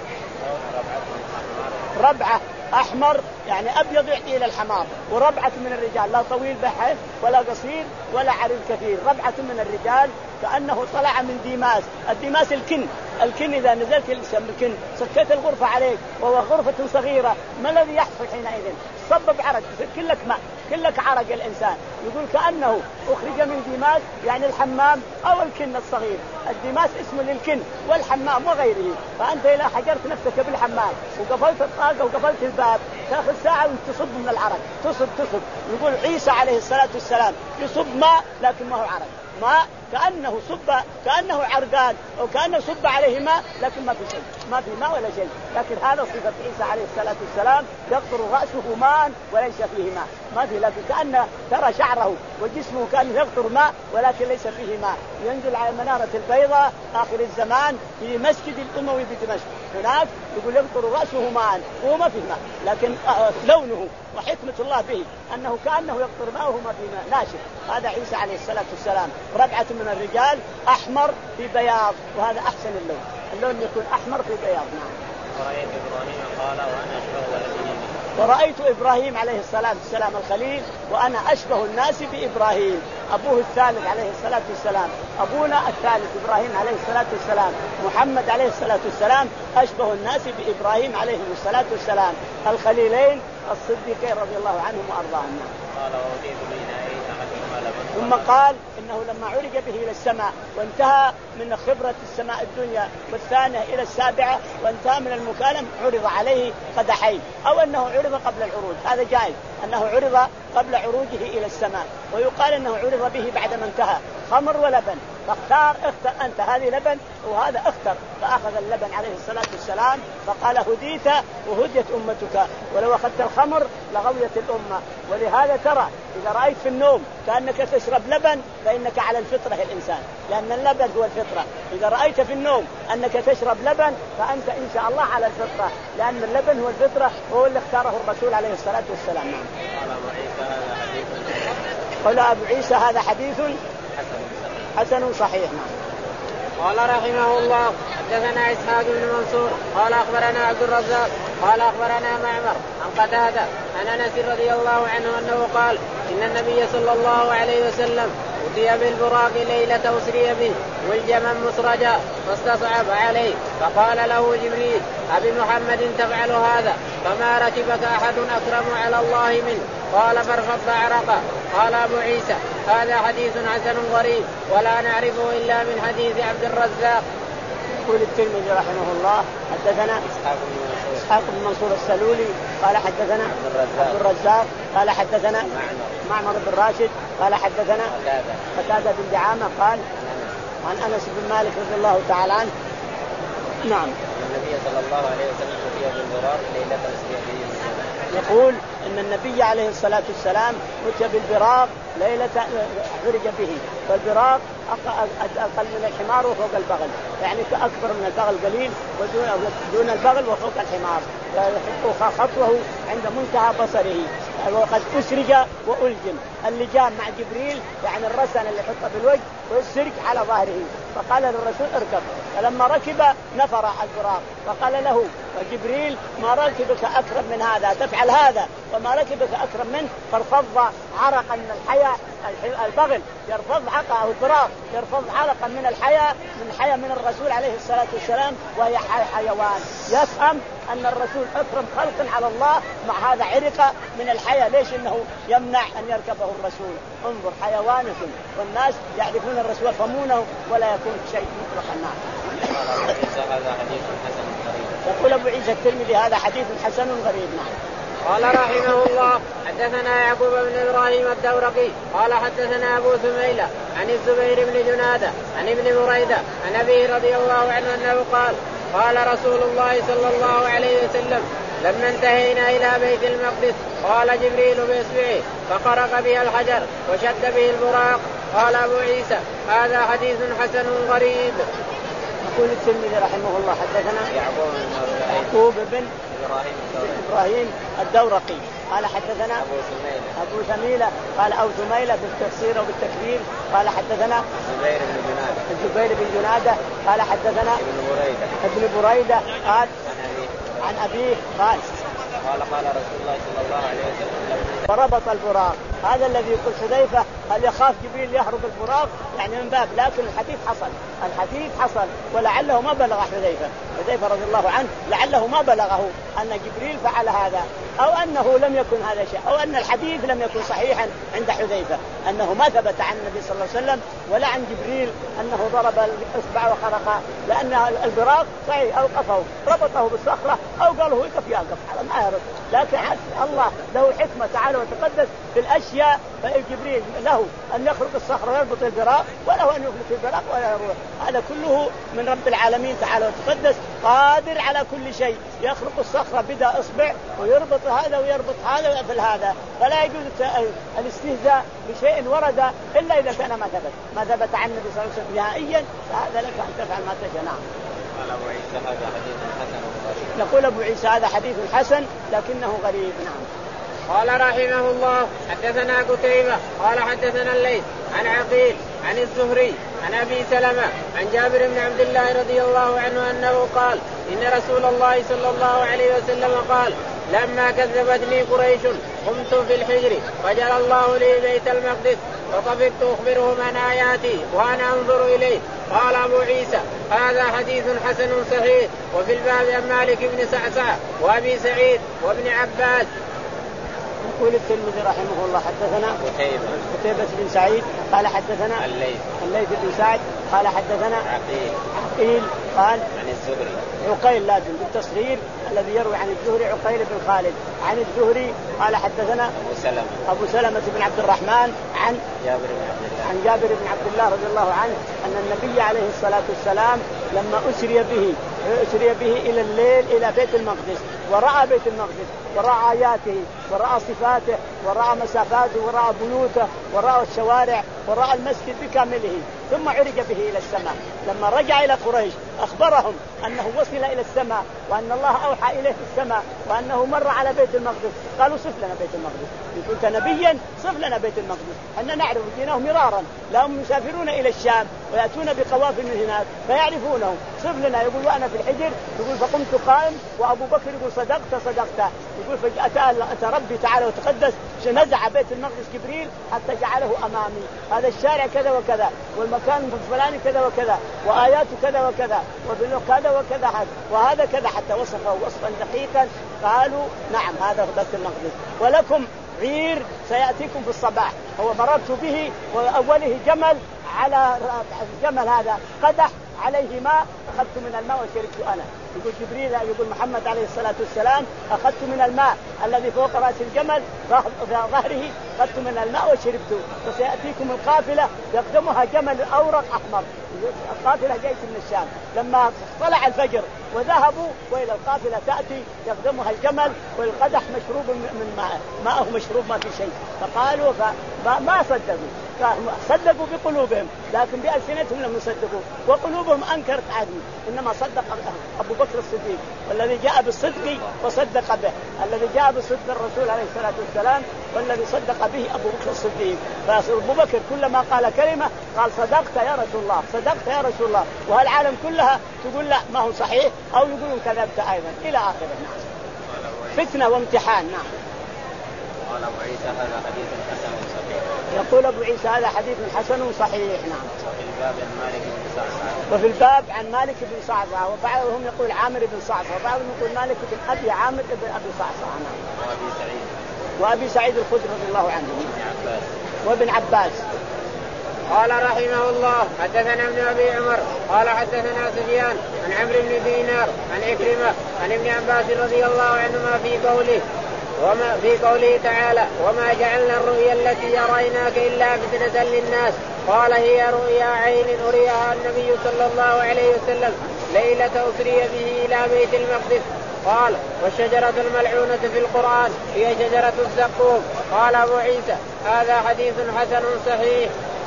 ربعة أحمر يعني أبيض يحيي إلى الحمار وربعة من الرجال لا طويل بحث ولا قصير ولا عريض كثير ربعة من الرجال كأنه طلع من ديماس. الديماس الكن الكن إذا نزلت الإنسان بالكن سكت الغرفة عليك وهو غرفة صغيرة ما الذي يحصل حينئذ صبب عرق كلك ماء كلك عرق الإنسان. يقول كأنه أخرج من ديماس يعني الحمام أو الكن الصغير. الديماس اسم للكن والحمام وغيره. فأنت إذا حجرت نفسك بالحمام وقفلت الطاقة وقفلت الباب تأخذ ساعة وتصب من العرق تصب تصب. يقول عيسى عليه الصلاة والسلام يصب ماء لكن ما هو عرق ماء كأنه صب كأنه عرقان أو كأنه صب عليه ماء لكن ما في شيء ما في ماء ولا شيء. لكن هذا صفة عيسى عليه الصلاة والسلام يقطر رأسه ماء وليس فيه ماء ما في لكن كأن ترى شعره وجسمه كأنه يقطر ماء ولكن ليس فيه ماء. ينزل على المنارة البيضاء آخر الزمان في مسجد الأموي بدمشق هناك يقول يقطر رأسه ماء وما فيه ماء لكن لونه وحكمة الله به أنه كأنه يقطر ماء وما فيه ماء ناشف. هذا عيسى عليه الصلاة والسلام ربعة من الرجال أحمر في بياض وهذا أحسن اللون اللون يكون أحمر في بياض. نعم. ورأيت إبراهيم قال وأنا أشبه ولده ورأيت إبراهيم عليه الصلاة والسلام الخليل وأنا أشبه الناس بإبراهيم أبوه الثالث عليه الصلاة والسلام أبونا الثالث إبراهيم عليه الصلاة والسلام محمد عليه الصلاة والسلام أشبه الناس بإبراهيم عليه الصلاة والسلام الخليلين الصديقين رضي الله عنهم وأرضاهم. قال وأوتيت بإناءين أحدهما لبن. ثم قال إنه لما عرج به إلى السماء وانتهى من خبرة السماء الدنيا والثانية إلى السابعة وانتهى من المكالم عرض عليه قدحين أو أنه عرض قبل العروج هذا جائز أنه عرض قبل عروجه إلى السماء ويقال أنه عرض به بعدما انتهى خمر ولبن فاختار اختر أنت هذه لبن وهذا اختر فأخذ اللبن عليه الصلاة والسلام فقال هديت وهديت أمتك ولو أخذت الخمر لغويت الأمة. ولهذا ترى إذا رأيت في النوم كأنك تشرب لبن فإنك على الفطرة الإنسان لأن اللبن هو الفطرة. إذا رأيت في النوم أنك تشرب لبن فأنت إن شاء الله على الفطرة لأن اللبن هو الفطرة وهو اللي اختاره الرسول عليه الصلاة والسلام. قال أبو عيسى هذا حديث حسن صحيح. قال رحمه الله حدثنا اسحاق بن منصور قال اخبرنا عبد الرزاق قال اخبرنا معمر عن قتادة عن انس رضي الله عنه انه قال ان النبي صلى الله عليه وسلم أتي بالبراق ليلة أسري به والجمل مسرجا فاستصعب عليه فقال له جبريل أبي محمد تفعل هذا فما ركبك أحد أكرم على الله منه قال فارفض عرقا. قال أبو عيسى هذا حديث حسن غريب ولا نعرفه إلا من حديث عبد الرزاق. يقول الترمذي رحمه الله حدثنا إسحاق بن منصور السلولي قال حدثنا عبد الرزاق قال حدثنا معمر بن راشد قال حدثنا قتادة بن دعامة قال عن أنس بن مالك رضي الله تعالى عنه نعم النبي صلى الله عليه وسلم أتي بالبراق ليلة أسري به. يقول ان النبي عليه الصلاة والسلام أتي بالبراق ليلة عرج به، والبراق أقل من الحمار وفوق البغل، يعني أكبر من البغل قليل ودون البغل وفوق الحمار، يحط خطوه عند منتهى بصره، وقد أسرج وألجم. اللجام مع جبريل يعني الرسن اللي يحطه بالوجه والسرج على ظهره، فقال للرسول اركب، فلما ركب نفر البراق فقال له جبريل ما ركبك أكرم من هذا تفعل هذا وما ركبك أكرم منه، فارفض عرقا من الحياة. البغل يرفض عرقه البراق يرفض عرقا من الحياة من حياة من الرسول عليه الصلاة والسلام، وهي حيوان يفهم أن الرسول أكرم خلق على الله، مع هذا عرق من الحياة. ليش؟ إنه يمنع أن يركبه الرسول. انظر حيوانكم والناس يعرفون الرسول يفهمونه ولا يكون شيء مطلق الناس. هذا حديث حسن غريب. يقول أبو عيسى الترمذي هذا حديث حسن غريب. نعم. قال رحمه الله حدثنا يعقوب بن إبراهيم الدورقي قال حدثنا أبو ثميلة عن الزبير بن جنادة عن ابن بريدة عن أبيه رضي الله عنه أنه قال قال رسول الله صلى الله عليه وسلم لما انتهينا إلى بيت المقدس قال جبريل بإصبعه فقرق بها الحجر وشد به البراق. قال أبو عيسى هذا حديث حسن غريب. يقول الترمذي رحمه الله حدثنا يعقوب بن إبراهيم إبراهيم الدورقي قال حدثنا أبو ثميلة أبو ثميلة قال أو ثميلة بالتفسير وبالتكبير قال حدثنا الزبير بن جنادة الزبير بن جنادة قال حدثنا ابن بريدة ابن بريدة قال عن أبيه قال قال قال رسول الله صلى الله عليه وسلم فربط البراق. هذا الذي يقول حذيفة هل يخاف جبريل يهرب البراق يعني من باب، لكن الحديث حصل الحديث حصل ولعله ما بلغ حذيفة حذيفة رضي الله عنه لعله ما بلغه أن جبريل فعل هذا، أو أنه لم يكن هذا شيء، أو أن الحديث لم يكن صحيحا عند حذيفة أنه ما ثبت عن النبي صلى الله عليه وسلم ولا عن جبريل أنه ضرب الإصبع وخرق، لأن البراق صحيح أوقفه ربطه بالصخرة أو قال هو يقف يقف على ما يرد، لكن الله له حكمة تعالى وتقدس في الأشياء، فجبريل له أن يخرق الصخرة ويربط البراق وله أن يخرق البراق ولا يروح، هذا كله من رب العالمين تعالى وتقدس قادر على كل شيء، يخرق الصخرة بدا إصبع ويربط هذا ويربط هذا ويقفل هذا، فلا يجوز الاستهزاء بشيء ورد إلا إذا كان ما ثبت ما ثبت عن النبي صلى الله عليه وسلم نهائيا، فهذا لك أن تفعل ما تشاء. نعم. قال أبو عيسى هذا حديث حسن غريب. يقول أبو عيسى هذا حديث حسن لكنه غريب. نعم. قال رحمه الله حدثنا قتيبة قال حدثنا الليث عن عقيل عن الزهري عن أبي سلمة عن جابر بن عبد الله رضي الله عنه أنه قال إن رسول الله صلى الله عليه وسلم قال لما كذبتني قريش قمت في الحجر فجعل الله لي بيت المقدس فطفقت أخبرهم عن آياتي وأنا أنظر إليه. قال أبو عيسى هذا حديث حسن صحيح. وفي الباب عن مالك بن سعسع وأبي سعيد وابن عباس. يقول الترمذي رحمه الله حدثنا قتيبة قتيبة بن سعيد قال حدثنا الليث الليث بن سعد قال حدثنا عقيل عقيل قال عن الزهري عقيل لازم بالتصغير الذي يروي عن الزهري عقيل بن خالد عن الزهري قال حدثنا أبو سلمة أبو سلمة بن عبد الرحمن عن جابر بن عبد الله عن جابر بن عبد الله رضي الله عنه أن النبي عليه الصلاة والسلام لما أسري به أسري به إلى الليل إلى بيت المقدس ورأى بيت المقدس ورأى آياته ورأى صفاته ورأى مسافاته ورأى بيوته ورأى الشوارع ورأى المسجد بكامله، ثم عرج به إلى السماء. لما رجع إلى قريش أخبرهم أنه وصل إلى السماء وأن الله أوحى إليه في السماء وأنه مر على بيت المقدس. قالوا صف لنا بيت المقدس، إن كنت نبيا صف لنا بيت المقدس، أننا نعرف جيناه مرارا، لهم يسافرون إلى الشام ويأتون بقوافل من هناك فيعرفونه، صف لنا. يقول وأنا في الحجر، يقول فقمت قائم وأبو بكر يقول صدقت صدقت، يقول فأتى ربي تعالى وتقدس نزع بيت المقدس جبريل حتى جعله أمامي، هذا الشارع كذا وكذا والمكان الفلاني كذا وكذا وآياته كذا وكذا وكذا وكذا وهذا كذا، حتى وصفه وصفا دقيقا. قالوا نعم هذا بيت المقدس، ولكم عير سيأتيكم في الصباح. هو مررت به وأوله جمل، على الجمل هذا قدح عليه ماء، أخذت من الماء وشربت أنا. يقول جبريل يقول محمد عليه الصلاة والسلام أخذت من الماء الذي فوق رأس الجمل ظهره، أخذت من الماء وشربته. فسيأتيكم القافلة يقدمها جمل أورق أحمر، القافلة جاية من الشام. لما طلع الفجر وذهبوا وإلى القافلة تأتي يقدمها الجمل والقدح مشروب من ماء، ماءه مشروب ما في شيء. فقالوا فما صدقوا، صدقوا بقلوبهم لكن بألسنتهم لم يصدقوا، وقلوبهم أنكرت عنه. إنما صدق أبو بكر الصديق، والذي جاء بالصدق وصدق به، الذي جاء بالصدق الرسول عليه الصلاة والسلام والذي صدق به أبو بكر الصديق. فأبو بكر كلما قال كلمة قال صدقت يا رسول الله، صدقت يا رسول الله، وهالعالم كلها تقول لا ما هو صحيح أو يقولون كذبت أيضا إلى آخره. نعم. فتنة وامتحان. نعم. قال أبو عيسى هذا حديث حسن صحيح. يقول أبو عيسى هذا حديث حسن صحيح. نعم. وفي الباب عن مالك بن صعصعة. وفي الباب عن مالك بن صعصعة، وبعضهم يقول عامر بن صعصعة، وبعضهم يقول مالك بن أبي عامر بن أبي صعصعة. نعم. وأبي سعيد. وأبي سعيد الخدري رضي الله عنه. وابن عباس. وابن عباس. قال رحمه الله حدثنا ابن أبي عمر قال حدثنا سفيان عن عمرو بن دينار عن عكرمة عن ابن عباس رضي الله عنهما في قوله وما في قوله تعالى وما جعلنا الرؤيا التي يريناك إلا فتنة للناس. قال هي رؤيا عين أريها النبي صلى الله عليه وسلم ليلة أسري به إلى بيت المقدس. قال والشجرة الملعونة في القرآن هي شجرة الزقوم. قال أبو عيسى هذا حديث حسن صحيح.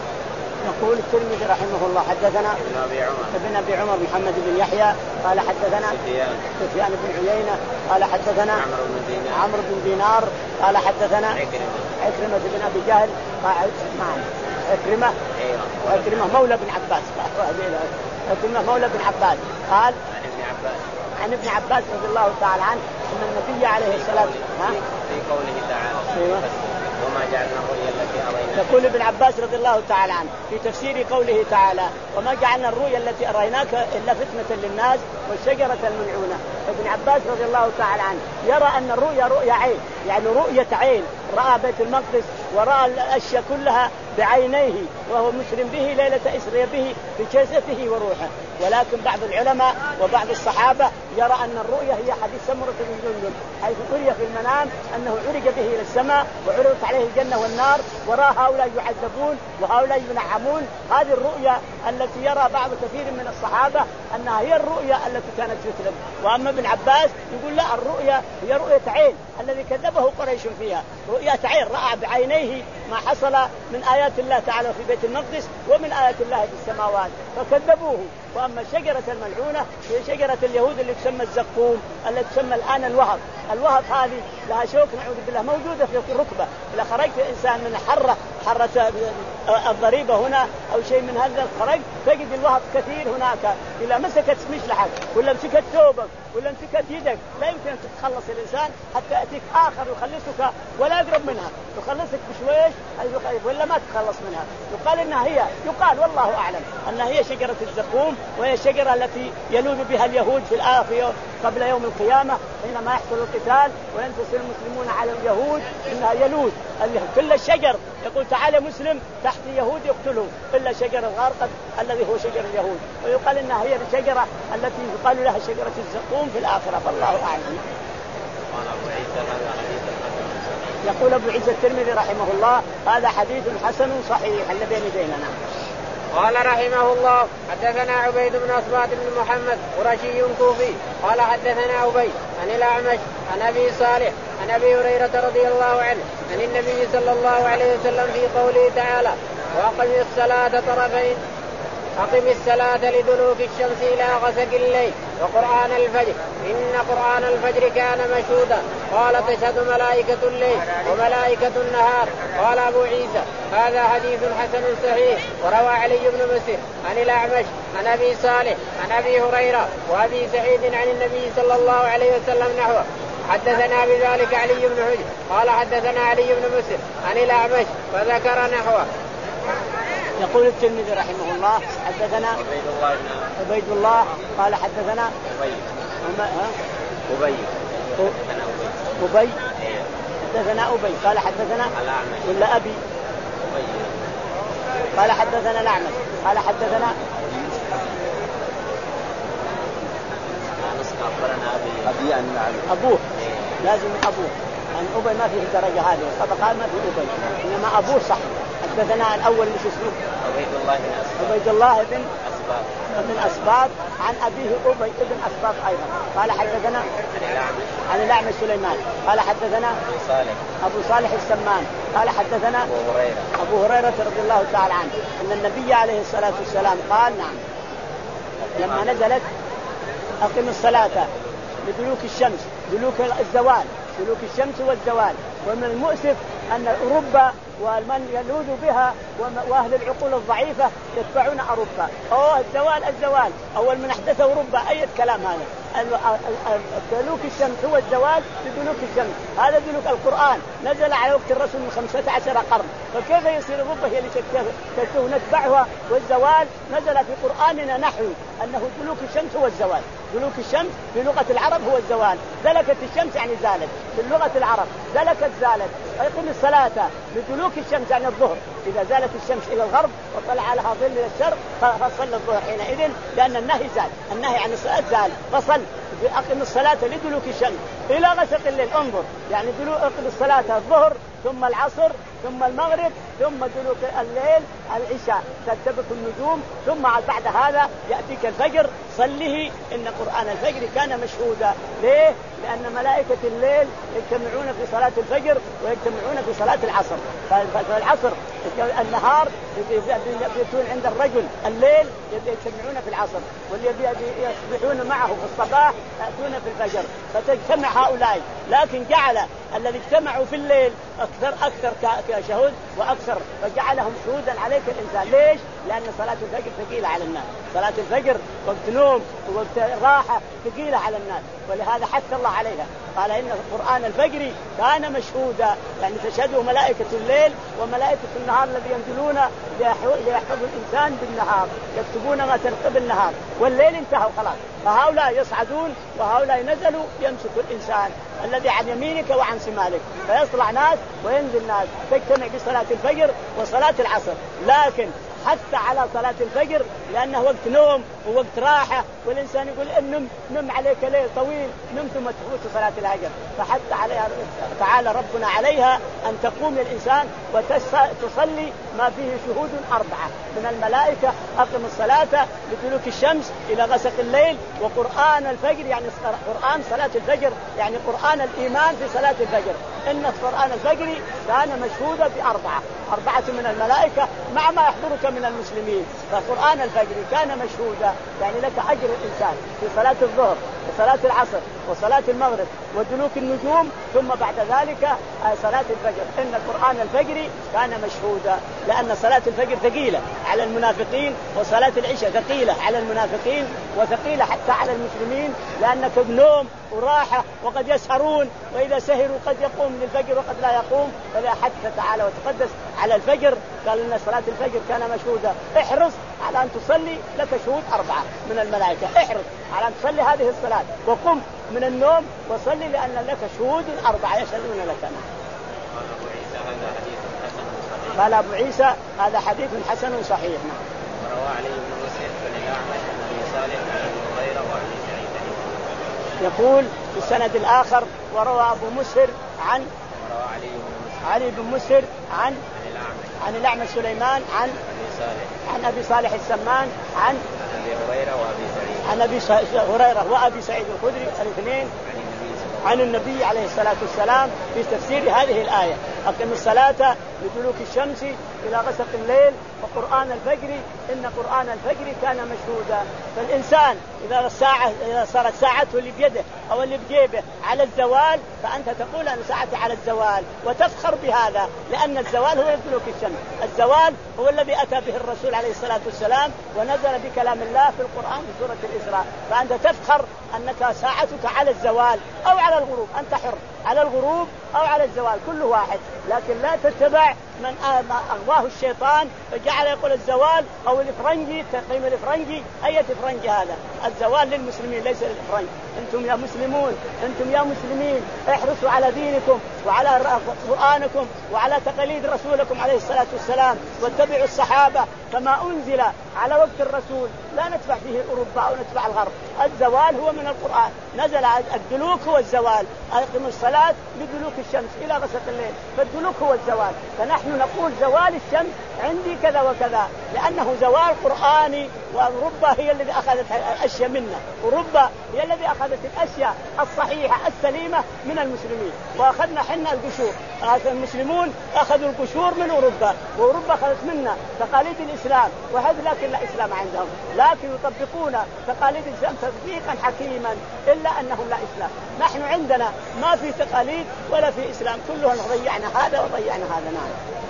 يقول الترمذي رحمه الله حدثنا ابن أبي عمر ابن أبي عمر محمد بن يحيى قال حدثنا سفيان سفيان بن عيينة قال حدثنا عمرو بن دينار عمرو بن دينار قال حدثنا عكرمة عكرمة بن أبي جهل قال معنا عكرمة عكرمة مولى بن عباس عكرمة مولى بن عباس قال عن ابن عباس عن ابن عباس رضي الله تعالى عنه أن النبي عليه الصلاة والسلام في قوله تعالى وما جعلنا الرؤيا التي أريناك. يقول ابن عباس رضي الله تعالى عنه في تفسير قوله تعالى وما جعلنا الرؤيا التي أريناك إلا فتنة للناس والشجرة الملعونة. ابن عباس رضي الله تعالى عنه يرى أن الرؤيا رؤيا عين، يعني رؤية عين، رأى بيت المقدس ورأى الأشياء كلها بعينيه وهو مسلم به ليلة إسري به بجسده وروحه. ولكن بعض العلماء وبعض الصحابة يرى أن الرؤيا هي حديث سمرة بن جندب حيث أري في المنام أنه عرج به إلى السماء وعرضت عليه الجنة والنار ورأى هؤلاء يعذبون وهؤلاء ينعمون. هذه الرؤيا التي يرى بعض كثير من الصحابة أنها هي الرؤيا التي كانت تتلب. وأما ابن عباس يقول لا، الرؤيا هي رؤية عين الذي كذبه قريش فيها، رؤية عين رأى بعينيه ما حصل من آيات الله تعالى في بيت المقدس ومن آيات الله في السماوات فكذبوه. وأما الشجرة الملعونة هي شجرة اليهود اللي تسمى الزقوم التي تسمى الآن الوهب. الوهب هذه لها شوك نعوذ بالله موجودة في الركبة، إذا خرجت إنسان من حرة حرة الضريبة هنا أو شيء من هذا الخرج تجد الوهب كثير هناك، إذا مسكت مشلحك ولا مسكت ثوبك ولا مسكت يدك لا يمكن أن تتخلص الإنسان حتى يأتيك آخر يخلصك ولا أقرب منها، يخلصك بشويش ولا ما تتخلص منها. يقال إنها هي، يقال والله أعلم أنها هي شجرة الزقوم، وهي الشجرة التي يلوذ بها اليهود في الآخرة قبل يوم القيامة حينما يحصل القتال وينتصر المسلمون على اليهود. إنها يلوذ كل الشجر، يقول تعالى مسلم تحت يهود يقتله إلا شجر الغارقد الذي هو شجر اليهود. ويقال إنها هي الشجرة التي يقال لها شجرة الزقوم في الآخرة، فالله أعلم. يقول أبو عيسى الترمذي رحمه الله هذا حديث حسن صحيح الذي بيننا. قال رحمه الله حدثنا عبيد بن أصبات بن محمد قرشي كوفي قال حدثنا عبيد عن الأعمش عن ابي صالح عن ابي هريره رضي الله عنه عن النبي صلى الله عليه وسلم في قوله تعالى واقم الصلاه طرفين أقم الصلاة لدلوك الشمس إلى غسق الليل وقرآن الفجر إن قرآن الفجر كان مشهودا قال تشهد ملائكة الليل وملائكة النهار. قال أبو عيسى هذا حديث حسن صحيح. وروى علي بن مسلم عن الأعمش عن أبي صالح عن أبي هريرة وأبي سعيد عن النبي صلى الله عليه وسلم نحوه. حدثنا بذلك علي بن حجر قال حدثنا علي بن مسلم عن الأعمش فذكر نحوه. يقول الترمذي رحمه الله حدثنا عبيد الله عبيد الله قال حدثنا أبي أبي أبي حدثنا أبي قال حدثنا ولا أبي قال حدثنا الأعمش قال حدثنا أبي يعني أبوه لازم أبوه يعني أبي ما فيه الدرجة هذه الطبقات ما فيه أبي إنما أبوه صح. حدثنا الأول مش اسمه عبيد الله بن أسباط عبيد الله بن أسباط بن أسباط عن أبيه أبي بن أسباط أيضا قال حدثنا عن الأعمش سليمان قال حدثنا أبو صالح أبو صالح السمان قال حدثنا أبو هريرة أبو هريرة رضي الله تعالى عنه أن النبي عليه الصلاة والسلام قال نعم لما نزلت أقم الصلاة لدلوك الشمس دلوك الزوال دلوك الشمس والزوال. ومن المؤسف أن أوروبا ومن يلوذ بها وأهل العقول الضعيفة يتبعون أوروبا. أوه الزوال الزوال أول من أحدث أوروبا أي كلام هذا. دلوك الشمس هو الزوال لدلوك الشمس هذا دلوك القرآن نزل على وقت الرسول من خمسة عشر قرن فكيف يصير أوروبا هي اللي تتبعه نتبعها والزوال نزل في قرآننا نحو أنه دلوك الشمس هو الزوال. دلوك الشمس في لغة العرب هو الزوال. دلكت الشمس يعني زالت في لغة العرب دلكت زالت. أقم الصلاة لدلوك الشمس يعني الظهر إذا زالت الشمس إلى الغرب وطلع لها ظل إلى الشرق فصل الظهر حينئذ لأن النهي زال. النهي عن الصلاة زال فصل. أقم الصلاة لدلوك الشمس إلى غسق الليل انظر يعني دلوك أقم الصلاة الظهر ثم العصر ثم المغرب ثم دلوك الليل العشاء ترتبط النجوم ثم بعد هذا يأتيك الفجر صله إن قرآن الفجر كان مشهودا. ليه؟ لأن ملائكة الليل يجتمعون في صلاة الفجر ويجتمعون في صلاة العصر. فالعصر النهار يبيتون عند الرجل الليل يجتمعون في العصر واللي يصبحون معه في الصباح يأتون في الفجر فتجتمع هؤلاء. لكن جعل الذي اجتمعوا في الليل أكثر أكثر كشهود وأكثر فجعلهم شهودا عليك الإنسان. ليش؟ لأن صلاة الفجر ثقيلة على الناس. صلاة الفجر وقت نوم ووقت راحة ثقيلة على الناس ولهذا حث الله عليها قال إن قرآن الفجر كان مشهودا يعني تشهده ملائكة الليل وملائكة النهار الذي ينزلون ليحفظوا الإنسان بالنهار يكتبون ما ترقب النهار والليل انتهوا خلاص. فهؤلاء يصعدون وهؤلاء نزلوا يمسكوا الإنسان الذي عن يمينك وعن شمالك فيطلع ناس وينزل ناس تجتمع بصلاة الفجر وصلاة العصر. لكن حتى على صلاة الفجر لأنه وقت نوم ووقت راحة والإنسان يقول نم نم عليك ليل طويل نم ثم تفوت صلاة الهجر فحتى عليها تعالى ربنا عليها أن تقوم للإنسان وتصلي ما فيه شهود أربعة من الملائكة. أقم الصلاة لدلوك الشمس إلى غسق الليل وقرآن الفجر يعني قرآن صلاة الفجر يعني قرآن الإيمان في صلاة الفجر. إن قرآن الفجر كان مشهودا بأربعة أربعة من الملائكة مع ما يحضرك من المسلمين. فقرآن الفجر كان مشهودا يعني لك أجر الإنسان في صلاة الظهر وصلاة العصر وصلاة المغرب ودلوك النجوم ثم بعد ذلك صلاة الفجر. إن قرآن الفجر كان مشهودا لأن صلاة الفجر ثقيلة على المنافقين وصلاة العشاء ثقيلة على المنافقين وثقيلة حتى على المسلمين لأنك بنوم وراحة وقد يسهرون وإذا سهروا قد يقوم للفجر وقد لا يقوم. فلا حدث تعالى وتقدس على الفجر قال إن صلاة الفجر كان مشهودا. احرص على أن تصلي لك شهود أربعة من الملائكة. احرص على أن تصلي هذه الصلاة وقم من النوم وصلي لأن لك شهود أربعة يشهدون لك. قال أبو عيسى هذا حديث حسن صحيح. وروى علي بن مسهر بن الأعمش عن أبي صالح عن أبي هريرة وأبي سعيد. يقول في السند الآخر وروى أبو مسهر عن وروى علي بن مسهر علي بن مسهر عن عن الأعمش عن الأعمش سليمان عن أبي صالح عن أبي صالح السمان عن أبي هريرة وأبي سعيد عن أبي هريرة وأبي سعيد الخدري الاثنين عن النبي عليه الصلاة والسلام في تفسير هذه الآية: أقم الصلاة لدلوك الشمس إلى غسق الليل وقرآن الفجر إن قرآن الفجر كان مشهودا. فالإنسان إذا الساعة إذا صارت ساعته اللي بيده أو اللي بجيبه على الزوال فأنت تقول أن ساعتي على الزوال وتفخر بهذا، لأن الزوال هو دلوك الشمس. الزوال هو الذي أتى به الرسول عليه الصلاة والسلام ونزل بكلام الله في القرآن في سورة الإسراء، فأنت تفخر أنك ساعتك على الزوال أو على الغروب، أنت حر على الغروب أو على الزوال كل واحد، لكن لا تتبع من أغواه الشيطان فجعل يقول الزوال أو الإفرنجي تقييم الإفرنجي. أي إفرنجي هذا؟ الزوال للمسلمين ليس للإفرنج. أنتم يا مسلمون أنتم يا مسلمين احرصوا على دينكم وعلى قرآنكم وعلى تقاليد رسولكم عليه الصلاة والسلام واتبعوا الصحابة كما أنزل على وقت الرسول، لا نتبع فيه أوروبا أو نتبع الغرب. الزوال هو من القرآن، نزل الدلوك هو الزوال. أقم الصلاة لدلوك الشمس إلى غسق الليل، فالدلوك هو الزوال. فنحن نقول زوال الشمس عندي كذا وكذا لأنه زوال قرآني، وأوروبا هي الذي أخذت الأشياء منا، أوروبا هي الذي أخذت الأشياء الصحيحة السليمة من المسلمين وأخذنا حنا القشور. المسلمون أخذوا القشور من أوروبا وأوروبا أخذت منا تقاليد الإسلام وهذا، لكن لا إسلام عندهم، لكن يطبقون تقاليد الإسلام تطبيقا حكيما إلا أنهم لا إسلام. نحن عندنا ما في تقاليد ولا في إسلام، كلهم ضيعنا هذا وضيعنا هذا. نعم.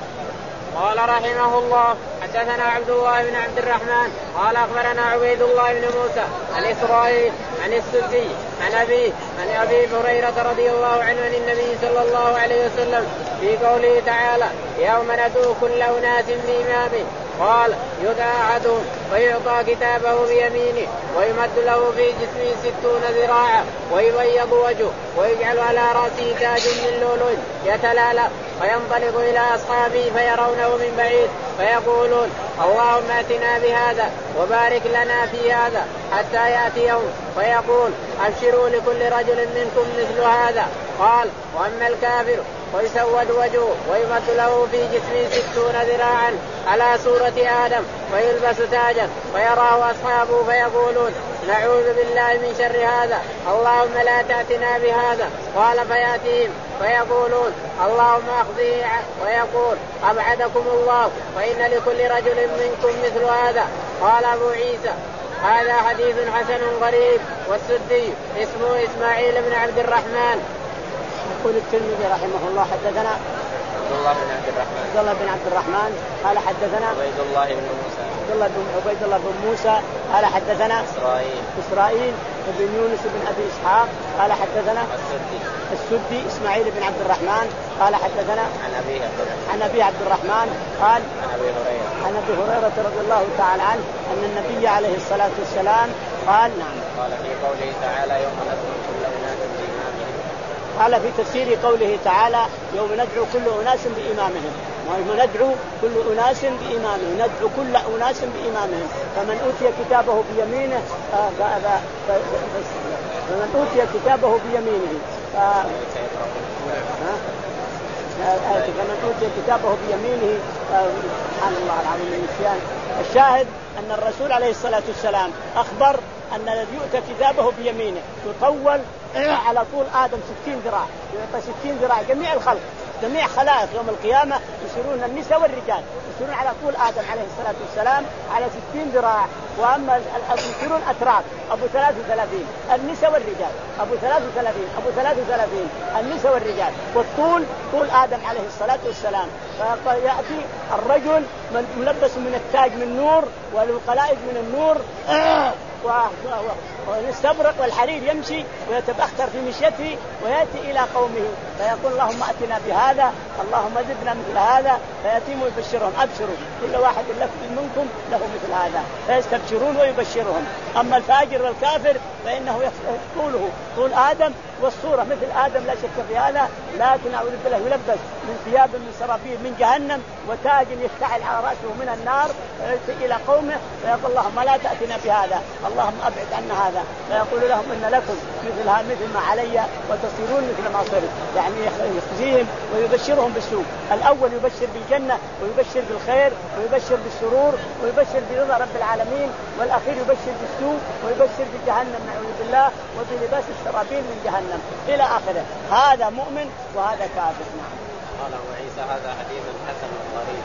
قال رحمه الله: حدثنا عبد الله بن عبد الرحمن قال أخبرنا عبيد الله بن موسى عن إسرائيل عن السدي عن أبيه عن أبي هريرة رضي الله عنه عن النبي صلى الله عليه وسلم في قوله تعالى: يوم ندعو كل أناس بإمامه، قال: يدعى أحدهم ويعطى كتابه بيمينه ويمد له في جسمه ستون ذراعا ويبيض وجهه ويجعل على رأسه تاج من لؤلؤ يتلالى، فينطلق إلى أصحابه فيرونه من بعيد فيقولون: اللهم ائتنا بهذا وبارك لنا في هذا، حتى يأتي يوم فيقول: أبشروا لكل رجل منكم مثل هذا. قال: وأما الكافر ويسود وجهه ويمد له في جسمه ستون ذراعا على صورة آدم ويلبس تاجا فيراه أصحابه فيقولون: نعوذ بالله من شر هذا، اللهم لا تأتنا بهذا. قال: فيأتيهم فيقولون: اللهم أخزيه، ويقول: أبعدكم الله، فإن لكل رجل منكم مثل هذا. قال أبو عيسى: هذا حديث حسن غريب. والسدي اسمه إسماعيل بن عبد الرحمن. يقول الترمذي رحمه الله: حدثنا عبد الله بن عبد الرحمن عبد الله بن عبد الرحمن قال حدثنا عبيد الله بن موسى عبد الله بن عبيد الله بن موسى قال حدثنا إسرائيل إسرائيل بن يونس بن أبي إسحاق قال حدثنا السدي السدي إسماعيل بن عبد الرحمن قال حدثنا عن أبي عن أبي عبد الرحمن قال عن أبي هريرة عن أبي هريرة رضي الله تعالى عنه أن النبي عليه الصلاة والسلام قال: نعم. قال في قوله تعالى: يوم ندعو كل أناس بإمامهم. قال في تفسير قوله تعالى: يوم ندعو كل أناس بإمامهم. ويوم ندعو كل أناس بإمامهم، ندعو كل أناس بإمامهم، فمن أوتي كتابه بيمينه فمن أوتي كتابه بيمينه فمن أوتي كتابه بيمينه سبحان الله العظيم النسيان. الشاهد أن الرسول عليه الصلاة والسلام أخبر أن الذي يؤتى كتابه بيمينه يطول على طول آدم ستين ذراع، يعطى ستين ذراع. جميع الخلق جميع خلائق يوم القيامة يصيرون النساء والرجال يصيرون على طول آدم عليه الصلاة والسلام على ستين ذراع. وأما يصيرون أتراب أبو ثلاث وثلاثين النساء والرجال، أبو ثلاث وثلاثين أبو ثلاث وثلاثين النساء والرجال. والطول طول آدم عليه الصلاة والسلام. فيأتي الرجل ملبس من التاج من نور والقلائد من النور والاستبرق والحرير يمشي ويتبختر في مشيته ويأتي إلى قومه فيقول: اللهم أتنا بهذا، اللهم زدنا مثل هذا. فيتم يبشرهم: أبشروا كل واحد منكم له مثل هذا. فيستبشرون ويبشرهم. أما الفاجر والكافر فإنه طوله طول آدم والصورة مثل آدم لا شك في هذا، لكن أعوذ بالله يلبس من ثياب من سرابيل من جهنم وتاج يشتعل على رأسه من النار. فيأتي إلى قومه فيقول: اللهم لا تأتنا بهذا، اللهم أبعد عنا هذا. فيقول لهم: إن لكم مثل مثل ما علي وتصيرون مثل ما صرت. يعني يخزيهم ويبشرهم بالسوء. الأول يبشر بالجنة ويبشر بالخير ويبشر بالسرور ويبشر برضا رب العالمين، والأخير يبشر بالسوء ويبشر بجهنم نعوذ بالله وبلباس السرابيل من جهنم. وسلم إلى آخره. هذا مؤمن وهذا كافر. نعم. قال أبو عيسى هذا حديث حسن غريب.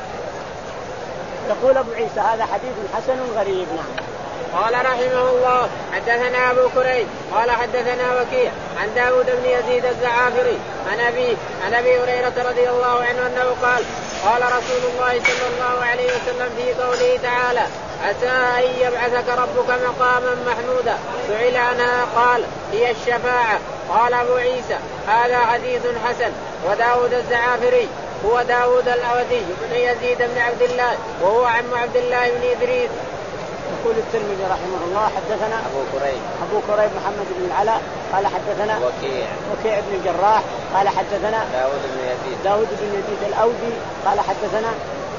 يقول أبو عيسى هذا حديث حسن غريب. نعم. قال رحمه الله حدثنا أبو كريب قال حدثنا وكيع عن داود بن يزيد الزعافري عن أبيه عن أبي هريرة رضي الله عنه أنه قال قال رسول الله صلى الله عليه وسلم في قوله تعالى عسى أن يبعثك ربك مقاما محمودا سئل عنها قال هي الشفاعة. قال أبو عيسى هذا حديث حسن. وداود الزعافري هو داود الأودي بن يزيد بن عبد الله وهو عم عبد الله بن إدريس. يقول الترمذي رحمه الله حدثنا أبو كريب أبو كريب محمد بن العلاء قال حدثنا وكيع وكيع بن الجراح قال حدثنا داود بن يزيد داود بن يزيد الأودي قال حدثنا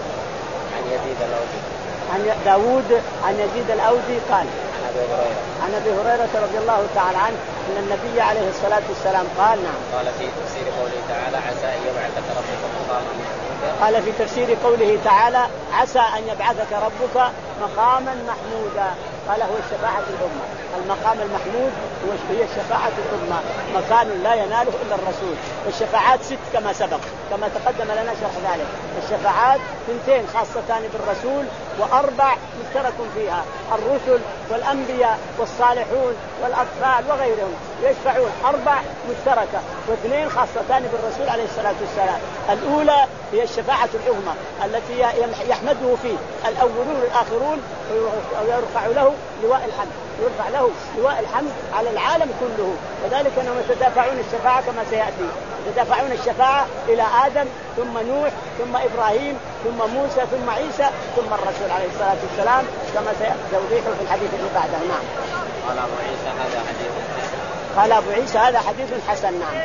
عن يزيد الأودي عن داود عن يزيد الأودي قال عن أبي هريرة عن أبي هريرة رضي الله تعالى عنه أن النبي عليه الصلاة والسلام قال نعم قال في تفسير قوله تعالى عسى أن يبعثك ربك مقاما محمودا قال في تفسير قوله تعالى عسى أن يبعثك ربك مقاما محمودا قال هو الشفاعة العظمى. المقام المحمود هي الشفاعة العظمى مكان لا يناله إلا الرسول. والشفاعات ست كما سبق كما تقدم لنا شرح ذلك. الشفاعات ثنتين خاصتان بالرسول وأربع مشترك فيها الرسل والأنبياء والصالحون والأطفال وغيرهم يشفعون أربع مشتركة واثنين خاصتان بالرسول عليه الصلاة والسلام. الأولى هي الشفاعة العظمى التي يحمده فيه الأولون والآخرون ويرفع له لواء الحمد يرفع له لواء الحمد على العالم كله. وذلك أنهم يتدافعون الشفاعة كما سيأتي يتدافعون الشفاعة إلى آدم ثم نوح ثم إبراهيم ثم موسى ثم عيسى ثم الرسول عليه الصلاة والسلام كما سيأتي توضيحه في الحديث اللي بعده. نعم. قال أبو عيسى هذا حديث قال أبو عيسى هذا حديث حسن. نعم.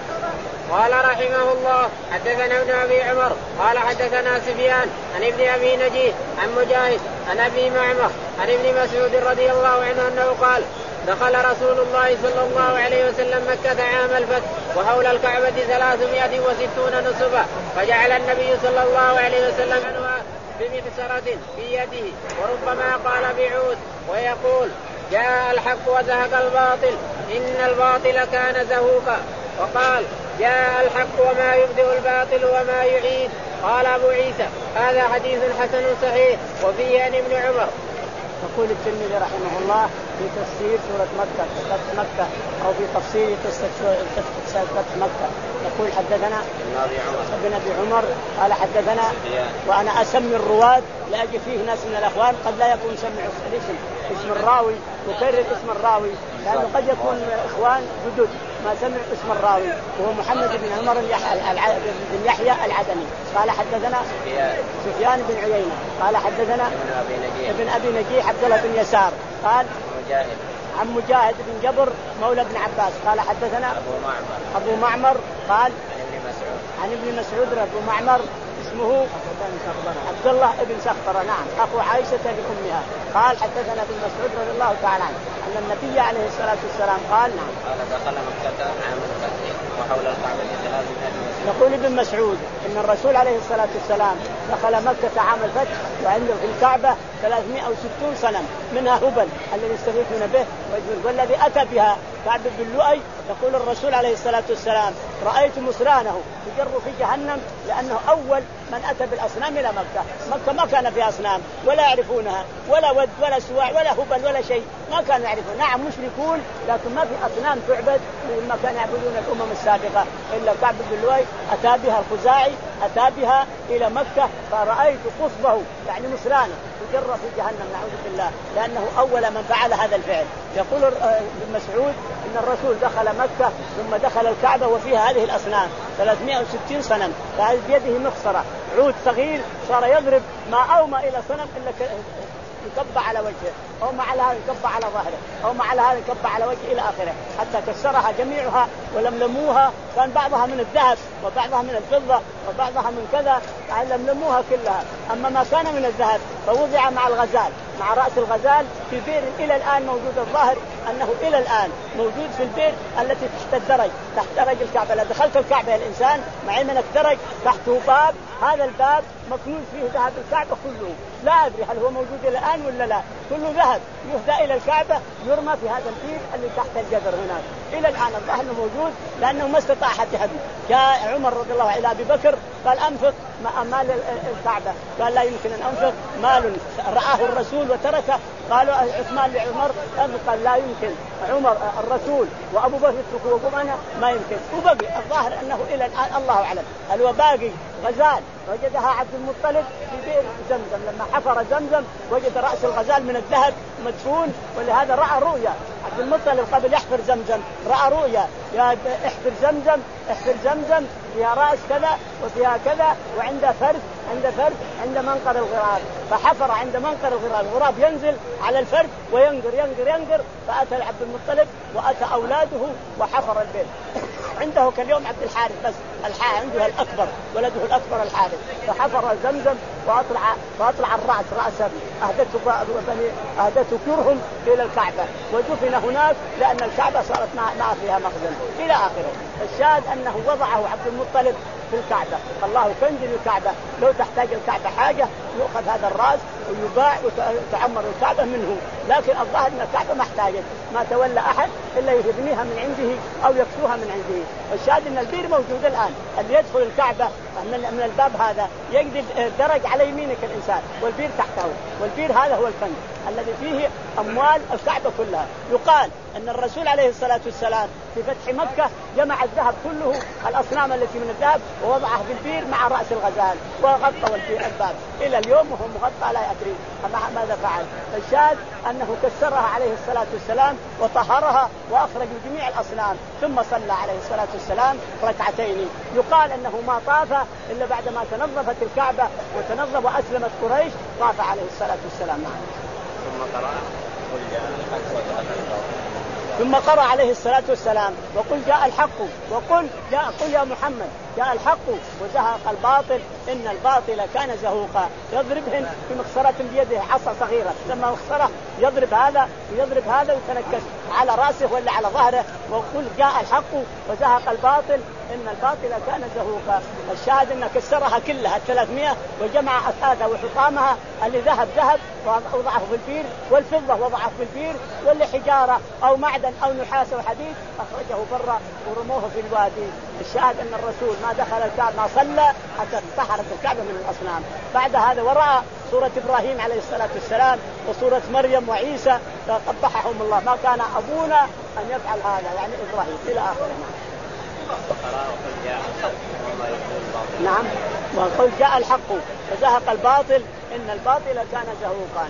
قال رحمه الله حدثنا ابن أبي عمر قال حدثنا سفيان عن ابن أبي نجيه عن مجاهد عن أبي معمر عن ابن مسعود رضي الله عنه أنه قال دخل رسول الله صلى الله عليه وسلم مكة عام الفتح وحول الكعبة ثلاثمائة وستون نصبا فجعل النبي صلى الله عليه وسلم عنها بمكسرة في يده وربما قال بعود ويقول جاء الحق وزهق الباطل إن الباطل كان زهوقا وقال جاء الحق وما يبدئ الباطل وما يعيد. قال أبو عيسى هذا حديث حسن صحيح. وفيه عن ابن عمر. يقول الترمذي رحمه الله في تفسير سورة مكة فتح مكة أو في تفسير قصة فتح مكة يقول حدثنا ابن أبي عمر قال حدثنا وأنا أسمي الرواة لأجي فيه ناس من الأخوان قد لا يكون سمع الاسم اسم الراوي وكرر اسم الراوي لأنه قد يكون إخوان جدد ما سمع اسم الراوي وهو محمد بن عمر بن يحيى العدني قال حدثنا سفيان بن عيينة قال حدثنا ابن أبي نجيح عبد الله بن يسار قال مجاهد عن مجاهد بن جبر مولى بن عباس قال حدثنا أبو معمر أبو معمر قال عن ابن مسعود عن ابن مسعود أبو معمر اسمه عبد الله بن سخبرة نعم أخو عائشة لأمها قال حدثنا ابن مسعود رضي الله تعالى عنه أن النبي عليه الصلاة والسلام قال نعم قال دخل مكة عام الفتح وحول الكعبة ثلاثمائة. يقول ابن مسعود إن الرسول عليه الصلاة والسلام دخل مكة عام الفتح وعنده في الكعبة ثلاثمائة وستون صنم منها هبل الذي يستغيثون به والذي أتى بها كعب بن لؤي. يقول الرسول عليه الصلاة والسلام رأيت مصرانه يجر في جهنم لأنه أول من أتى بالأصنام إلى مكة. مكة ما كان فيها أصنام ولا يعرفونها ولا ود ولا سواع ولا هبل ولا شيء ما كانوا يعرفون. نعم مشركون لكن ما في أصنام تعبد مما كان يعبدون الأمم السابقة إلا كعب بن لؤي أتى بها الخزاعي أتى بها إلى مكة فرأيت قصبه يعني مصرانه يجر في جهنم نعوذ بالله لأنه أول من فعل هذا الفعل. يقول ابن مسعود إن الرسول دخل مكة ثم دخل الكعبة وفيها هذه الأصنام ثلاثمائة وستين صنم فهذه بيده مخصرة عود صغير صار يضرب ما أومى إلى صنم إلا يكب على وجهه أو مع هذا يكب على ظهره أو مع هذا يكب على وجهه إلى آخره حتى كسرها جميعها ولملموها كان بعضها من الذهب وبعضها من الفضة وبعضها من كذا لملموها كلها. أما ما كان من الذهب فوضع مع الغزال مع رأس الغزال في بئر إلى الآن موجود، الظاهر أنه إلى الآن موجود في البئر التي تحت الدرج، تحت درج الكعبة. لو دخلت الكعبة يا الإنسان مع منك درج تحته باب، هذا الباب مكنون فيه ذهب الكعبة كله، لا أدري هل هو موجود إلى الآن ولا لا، كله ذهب يهدى إلى الكعبة يرمى في هذا البئر اللي تحت الجدر هناك إلى الآن. الظاهر أنه موجود لأنه ما استطاع أحد يهدي. جاء عمر رضي الله عنه إلى أبي بكر قال أنفق مال الكعبة، قال لا يمكن أن أنفق مال رآه الرسول وتركه. قالوا عثمان لعمر قال لا يمكن، عمر الرسول وأبو بكر يتركوا أنا ما يمكن. وبقي الظاهر أنه إلى الآن الله أعلم. هل هو باقي غزال وجدها عبد المطلب في بئر زمزم، لما حفر زمزم وجد رأس الغزال من الذهب مدفون، ولهذا رأى رؤيا عبد المطلب قبل يحفر زمزم، رأى رؤيا يا احفر زمزم احفر زمزم فيها رأس كذا وفيها كذا وعند فرد عند فرد عند منقر الغراب، فحفر عند منقر الغراب، الغراب ينزل على الفرد وينقر ينقر ينقر، فأتى عبد المطلب وأتى أولاده وحفر البئر. عنده كاليوم عبد الحارث بس الحارث عنده الأكبر ولده الأكبر الحارث، فحفر زمزم وأطلع فأطلع الرأس رأسه أهدته بني أهدته كرهم إلى الكعبة ودفن هناك لأن الكعبة صارت ما فيها مخزن إلى آخره. الشاهد أنه وضعه عبد المطلب في الكعبة. الله كنز الكعبة، لو تحتاج الكعبة حاجة يؤخذ هذا الرأس ويباع وتعمر الكعبة منه، لكن الظاهر أن الكعبة محتاجة ما تولى أحد إلا يبنيها من عنده أو يكسوها من عنده. والشاهد أن البئر موجود الآن، اللي يدخل الكعبة من الباب هذا يجد درج على يمينك الإنسان والبئر تحته، والبئر هذا هو الكنز الذي فيه أموال الكعبة كلها. يقال أن الرسول عليه الصلاة والسلام في فتح مكة جمع الذهب كله، الأصنام التي من الذهب، ووضعه في البئر مع رأس الغزال وغطى الباب إلى اليوم وهو مغطى لا يدري ماذا فعل. الشاهد أنه كسرها عليه الصلاة والسلام وطهرها وأخرج جميع الأصنام، ثم صلى عليه الصلاة والسلام ركعتين. يقال أنه ما طاف إلا بعدما تنظفت الكعبة وتنظف وأسلمت قريش طاف عليه الصلاة والسلام. ثم قرأ قل جاء الحق وزهق الباطل ثم قرأ عليه الصلاة والسلام وقل جاء الحق وقل جاء قل يا محمد جاء الحق وزهق الباطل إن الباطل كان زهوقا. يضربهن بمخصرة بيده عصا صغيرة، لما مخصرة يضرب هذا ويضرب هذا ويتنكس على رأسه ولا على ظهره. وقل جاء الحق وزهق الباطل إن الباطل كان زهوقا. الشاهد أن كسرها كلها الثلاثمائة وجمع أثاثها وحطامها، اللي ذهب ذهب وضعه في البير، والفضة وضعه في البير، واللي حجارة أو معدن أو نحاس أو حديد أخرجه برا ورموه في الوادي. الشاهد أن الرسول ما دخل الكعبة ما صلى حتى طهرت الكعبة من الأصنام. بعد هذا ورأى سورة إبراهيم عليه الصلاة والسلام وسورة مريم وعيسى قبحهم الله، ما كان أبونا أن يفعل هذا، يعني إبراهيم إلى آخره. نعم وقل جاء الحق وزهق الباطل إن الباطل كان زهوقا.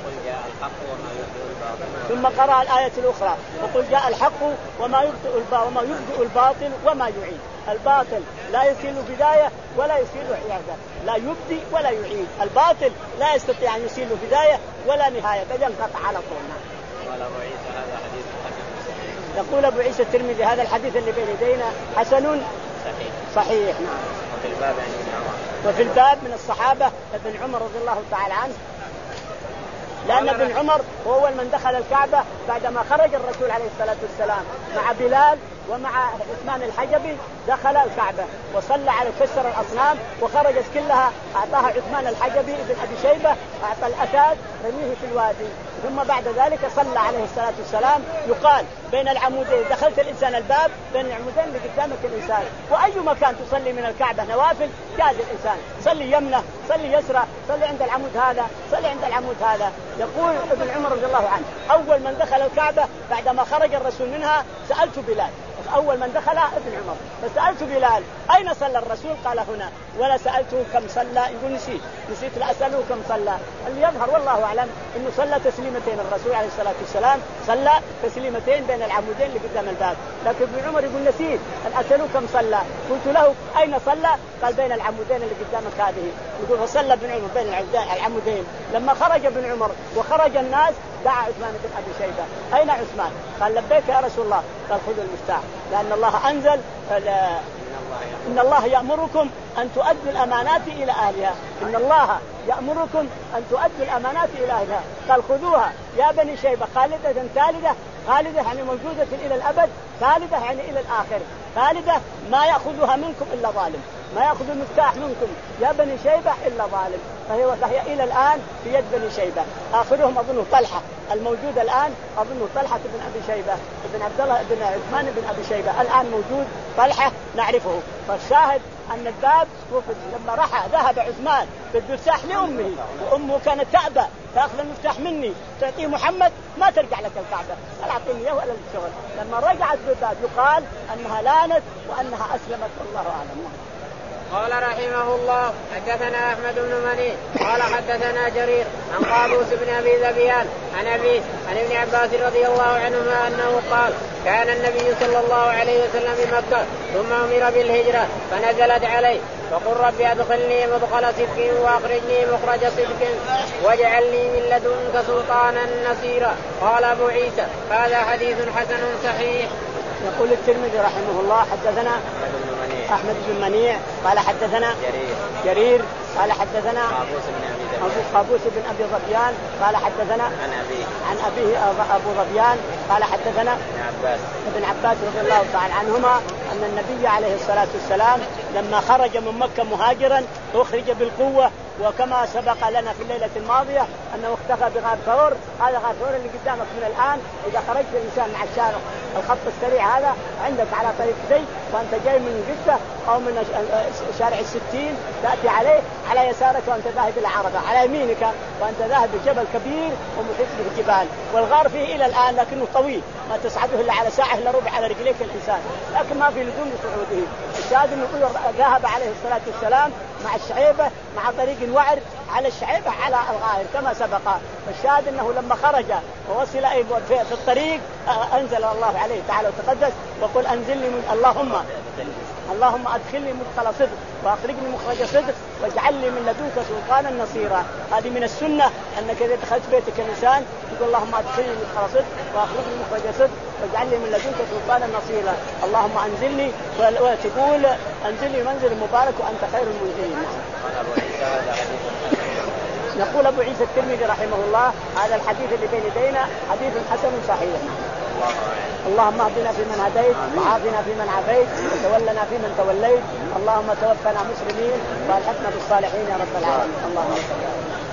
ثم قرأ الآية الأخرى وقل جاء الحق وما يبدئ وما يبدئ الباطل وما يعيد. الباطل لا يصير بداية ولا يصير إعادة، لا يبدي ولا يعيد. الباطل لا يستطيع أن يصير بداية ولا نهاية، بل ينقطع على طول. قال أبو عيسى هذا حديث يقول أبو عيسى الترمذي هذا الحديث اللي بين يدينا حسن صحيح. صحيح. نعم. وفي الباب عن ابن عمر وفي الباب من الصحابة ابن عمر رضي الله تعالى عنه، لأن ابن عمر هو أول من دخل الكعبة بعدما خرج الرسول عليه الصلاة والسلام مع بلال ومع عثمان الحجبي، دخل الكعبة وصلى على كسر الأصنام وخرجت كلها، أعطاها عثمان الحجبي ابن أبي شيبة، أعطى الأساد رميه في الوادي. ثم بعد ذلك صلى عليه الصلاة والسلام. يقال بين العمودين، دخلت الإنسان الباب بين العمودين اللي قدامك الإنسان، وأي مكان تصلي من الكعبة نوافل جاز الإنسان، صلي يمنه صلي يسرى، صلي عند العمود هذا صلي عند العمود هذا. يقول ابن عمر رضي الله عنه أول من دخل الكعبة بعدما خرج الرسول منها سألت بلال، أول من دخلها ابن عمر، فسألت بلال أين صلى الرسول؟ قال هنا. ولا سألته كم صلى، يقول نسيت نسيت لا أسأله كم صلى. اللي يظهر والله أعلم إنه صلى تسليمتين، الرسول عليه الصلاة والسلام صلى تسليمتين بين العمودين اللي قدام الباب، لكن ابن عمر يقول نسيت أن أسأله كم صلى. قلت له أين صلى؟ قال بين العمودين اللي قدامك هذه. يقول فصلى ابن عمر بين العمودين. لما خرج ابن عمر وخرج الناس دعا عثمان بن أبي شيبة أين عثمان؟ قال لبيك يا رسول الله. قال خذوا المفتاح، لأن الله أنزل إن الله يأمركم أن تؤدوا الأمانات إلى أهلها، إن الله يأمركم أن تؤدوا الأمانات إلى أهلها. قال خذوها يا بني شيبة خالدة ثالثة، خالدة يعني موجودة إلى الأبد، ثالثة يعني إلى الآخر، خالدة ما يأخذها منكم إلا ظالم، ما يأخذ المفتاح منكم يا بني شيبة إلا ظالم. فهي, فهي إلى الآن في يد بني شيبة. آخرهم أظنه طلحة الموجود الآن، أظنه طلحة بن أبي شيبة بن عبد الله بن عثمان بن أبي شيبة الآن موجود، طلحة نعرفه. فالشاهد أن الباب لما رحى ذهب عثمان بالمفتاح لأمه، وأمه كانت تأبى تأخذ المفتاح مني تعطيه محمد ما ترجع لك الكعبة، لا أعطيني إياه ولا الشغل. لما رجعت بالباب يقال أنها لانت وأنها أسلمت، والله أعلم. قال رحمه الله حدثنا أحمد بن مني قال حدثنا جرير عن قابوس بن أبي ذبيان عن أبيه عن ابن عباس رضي الله عنهما أنه قال كان النبي صلى الله عليه وسلم بمكة ثم أمر بالهجرة فنزلت عليه فقل رب أدخلني مدخل صدق وأخرجني مخرج صدق واجعل لي من لدنك سلطانا نصيرا. قال أبو عيسى هذا حديث حسن صحيح. يقول الترمذي رحمه الله حدثنا أحمد بن منيع قال حدثنا جرير, جرير قال حدثنا قابوس بن أبي أبو قابوس بن أبي ظبيان قال حدثنا عن أبيه عن أبيه أبو ظبيان قال حدثنا ابن عباس ابن عباس رضي الله تعالى عنهما أن النبي عليه الصلاة والسلام لما خرج من مكة مهاجرا أخرج بالقوة، وكما سبق لنا في الليلة الماضية أنه اختفى بغار ثور. هذا غار ثور اللي قدامك من الآن، إذا خرجت الإنسان مع الشارع الخط السريع هذا عندك على طريق زي وأنت جاي من جدة أو من شارع الستين تأتي عليه على يسارك وأنت ذاهب إلى عربة، على يمينك وأنت ذاهب بجبل كبير ومحيط بالجبال، والغار فيه إلى الآن لكنه طويل ما تصعده إلا على ساعة إلا ربع على رجليك الإنسان، لكن ما في لزوم لصعوده. الشاهد أنه ذهب عليه الصلاة والسلام مع الشعيبة مع طريق وعر على الشعيبة على الغائر كما سبق. فالشاهد أنه لما خرج ووصل في الطريق أنزل الله عليه تعالى وتقدس وقل أنزلني من اللهم اللهم أدخلني مدخل صدق وأخرجني مخرج صدق واجعل لي من لدنك سلطانا نصيرا. هذه من السنة أنك إذا دخلت بيتك الإنسان تقول اللهم أدخلني مدخل صدق وأخرجني مخرج صدق واجعل لي من لدنك سلطانا نصيرا. اللهم أنزلني وتقول أنزلني منزل مبارك وأنت خير المنزلين. يقول أبو عيسى الترمذي رحمه الله هذا الحديث اللي بين يدينا حديث حسن صحيح. اللهم اهدنا فيمن هديت وعافنا فيمن عافيت وتولنا فيمن توليت، اللهم توفنا مسلمين والحقنا بالصالحين يا رب العالمين. اللهم صل على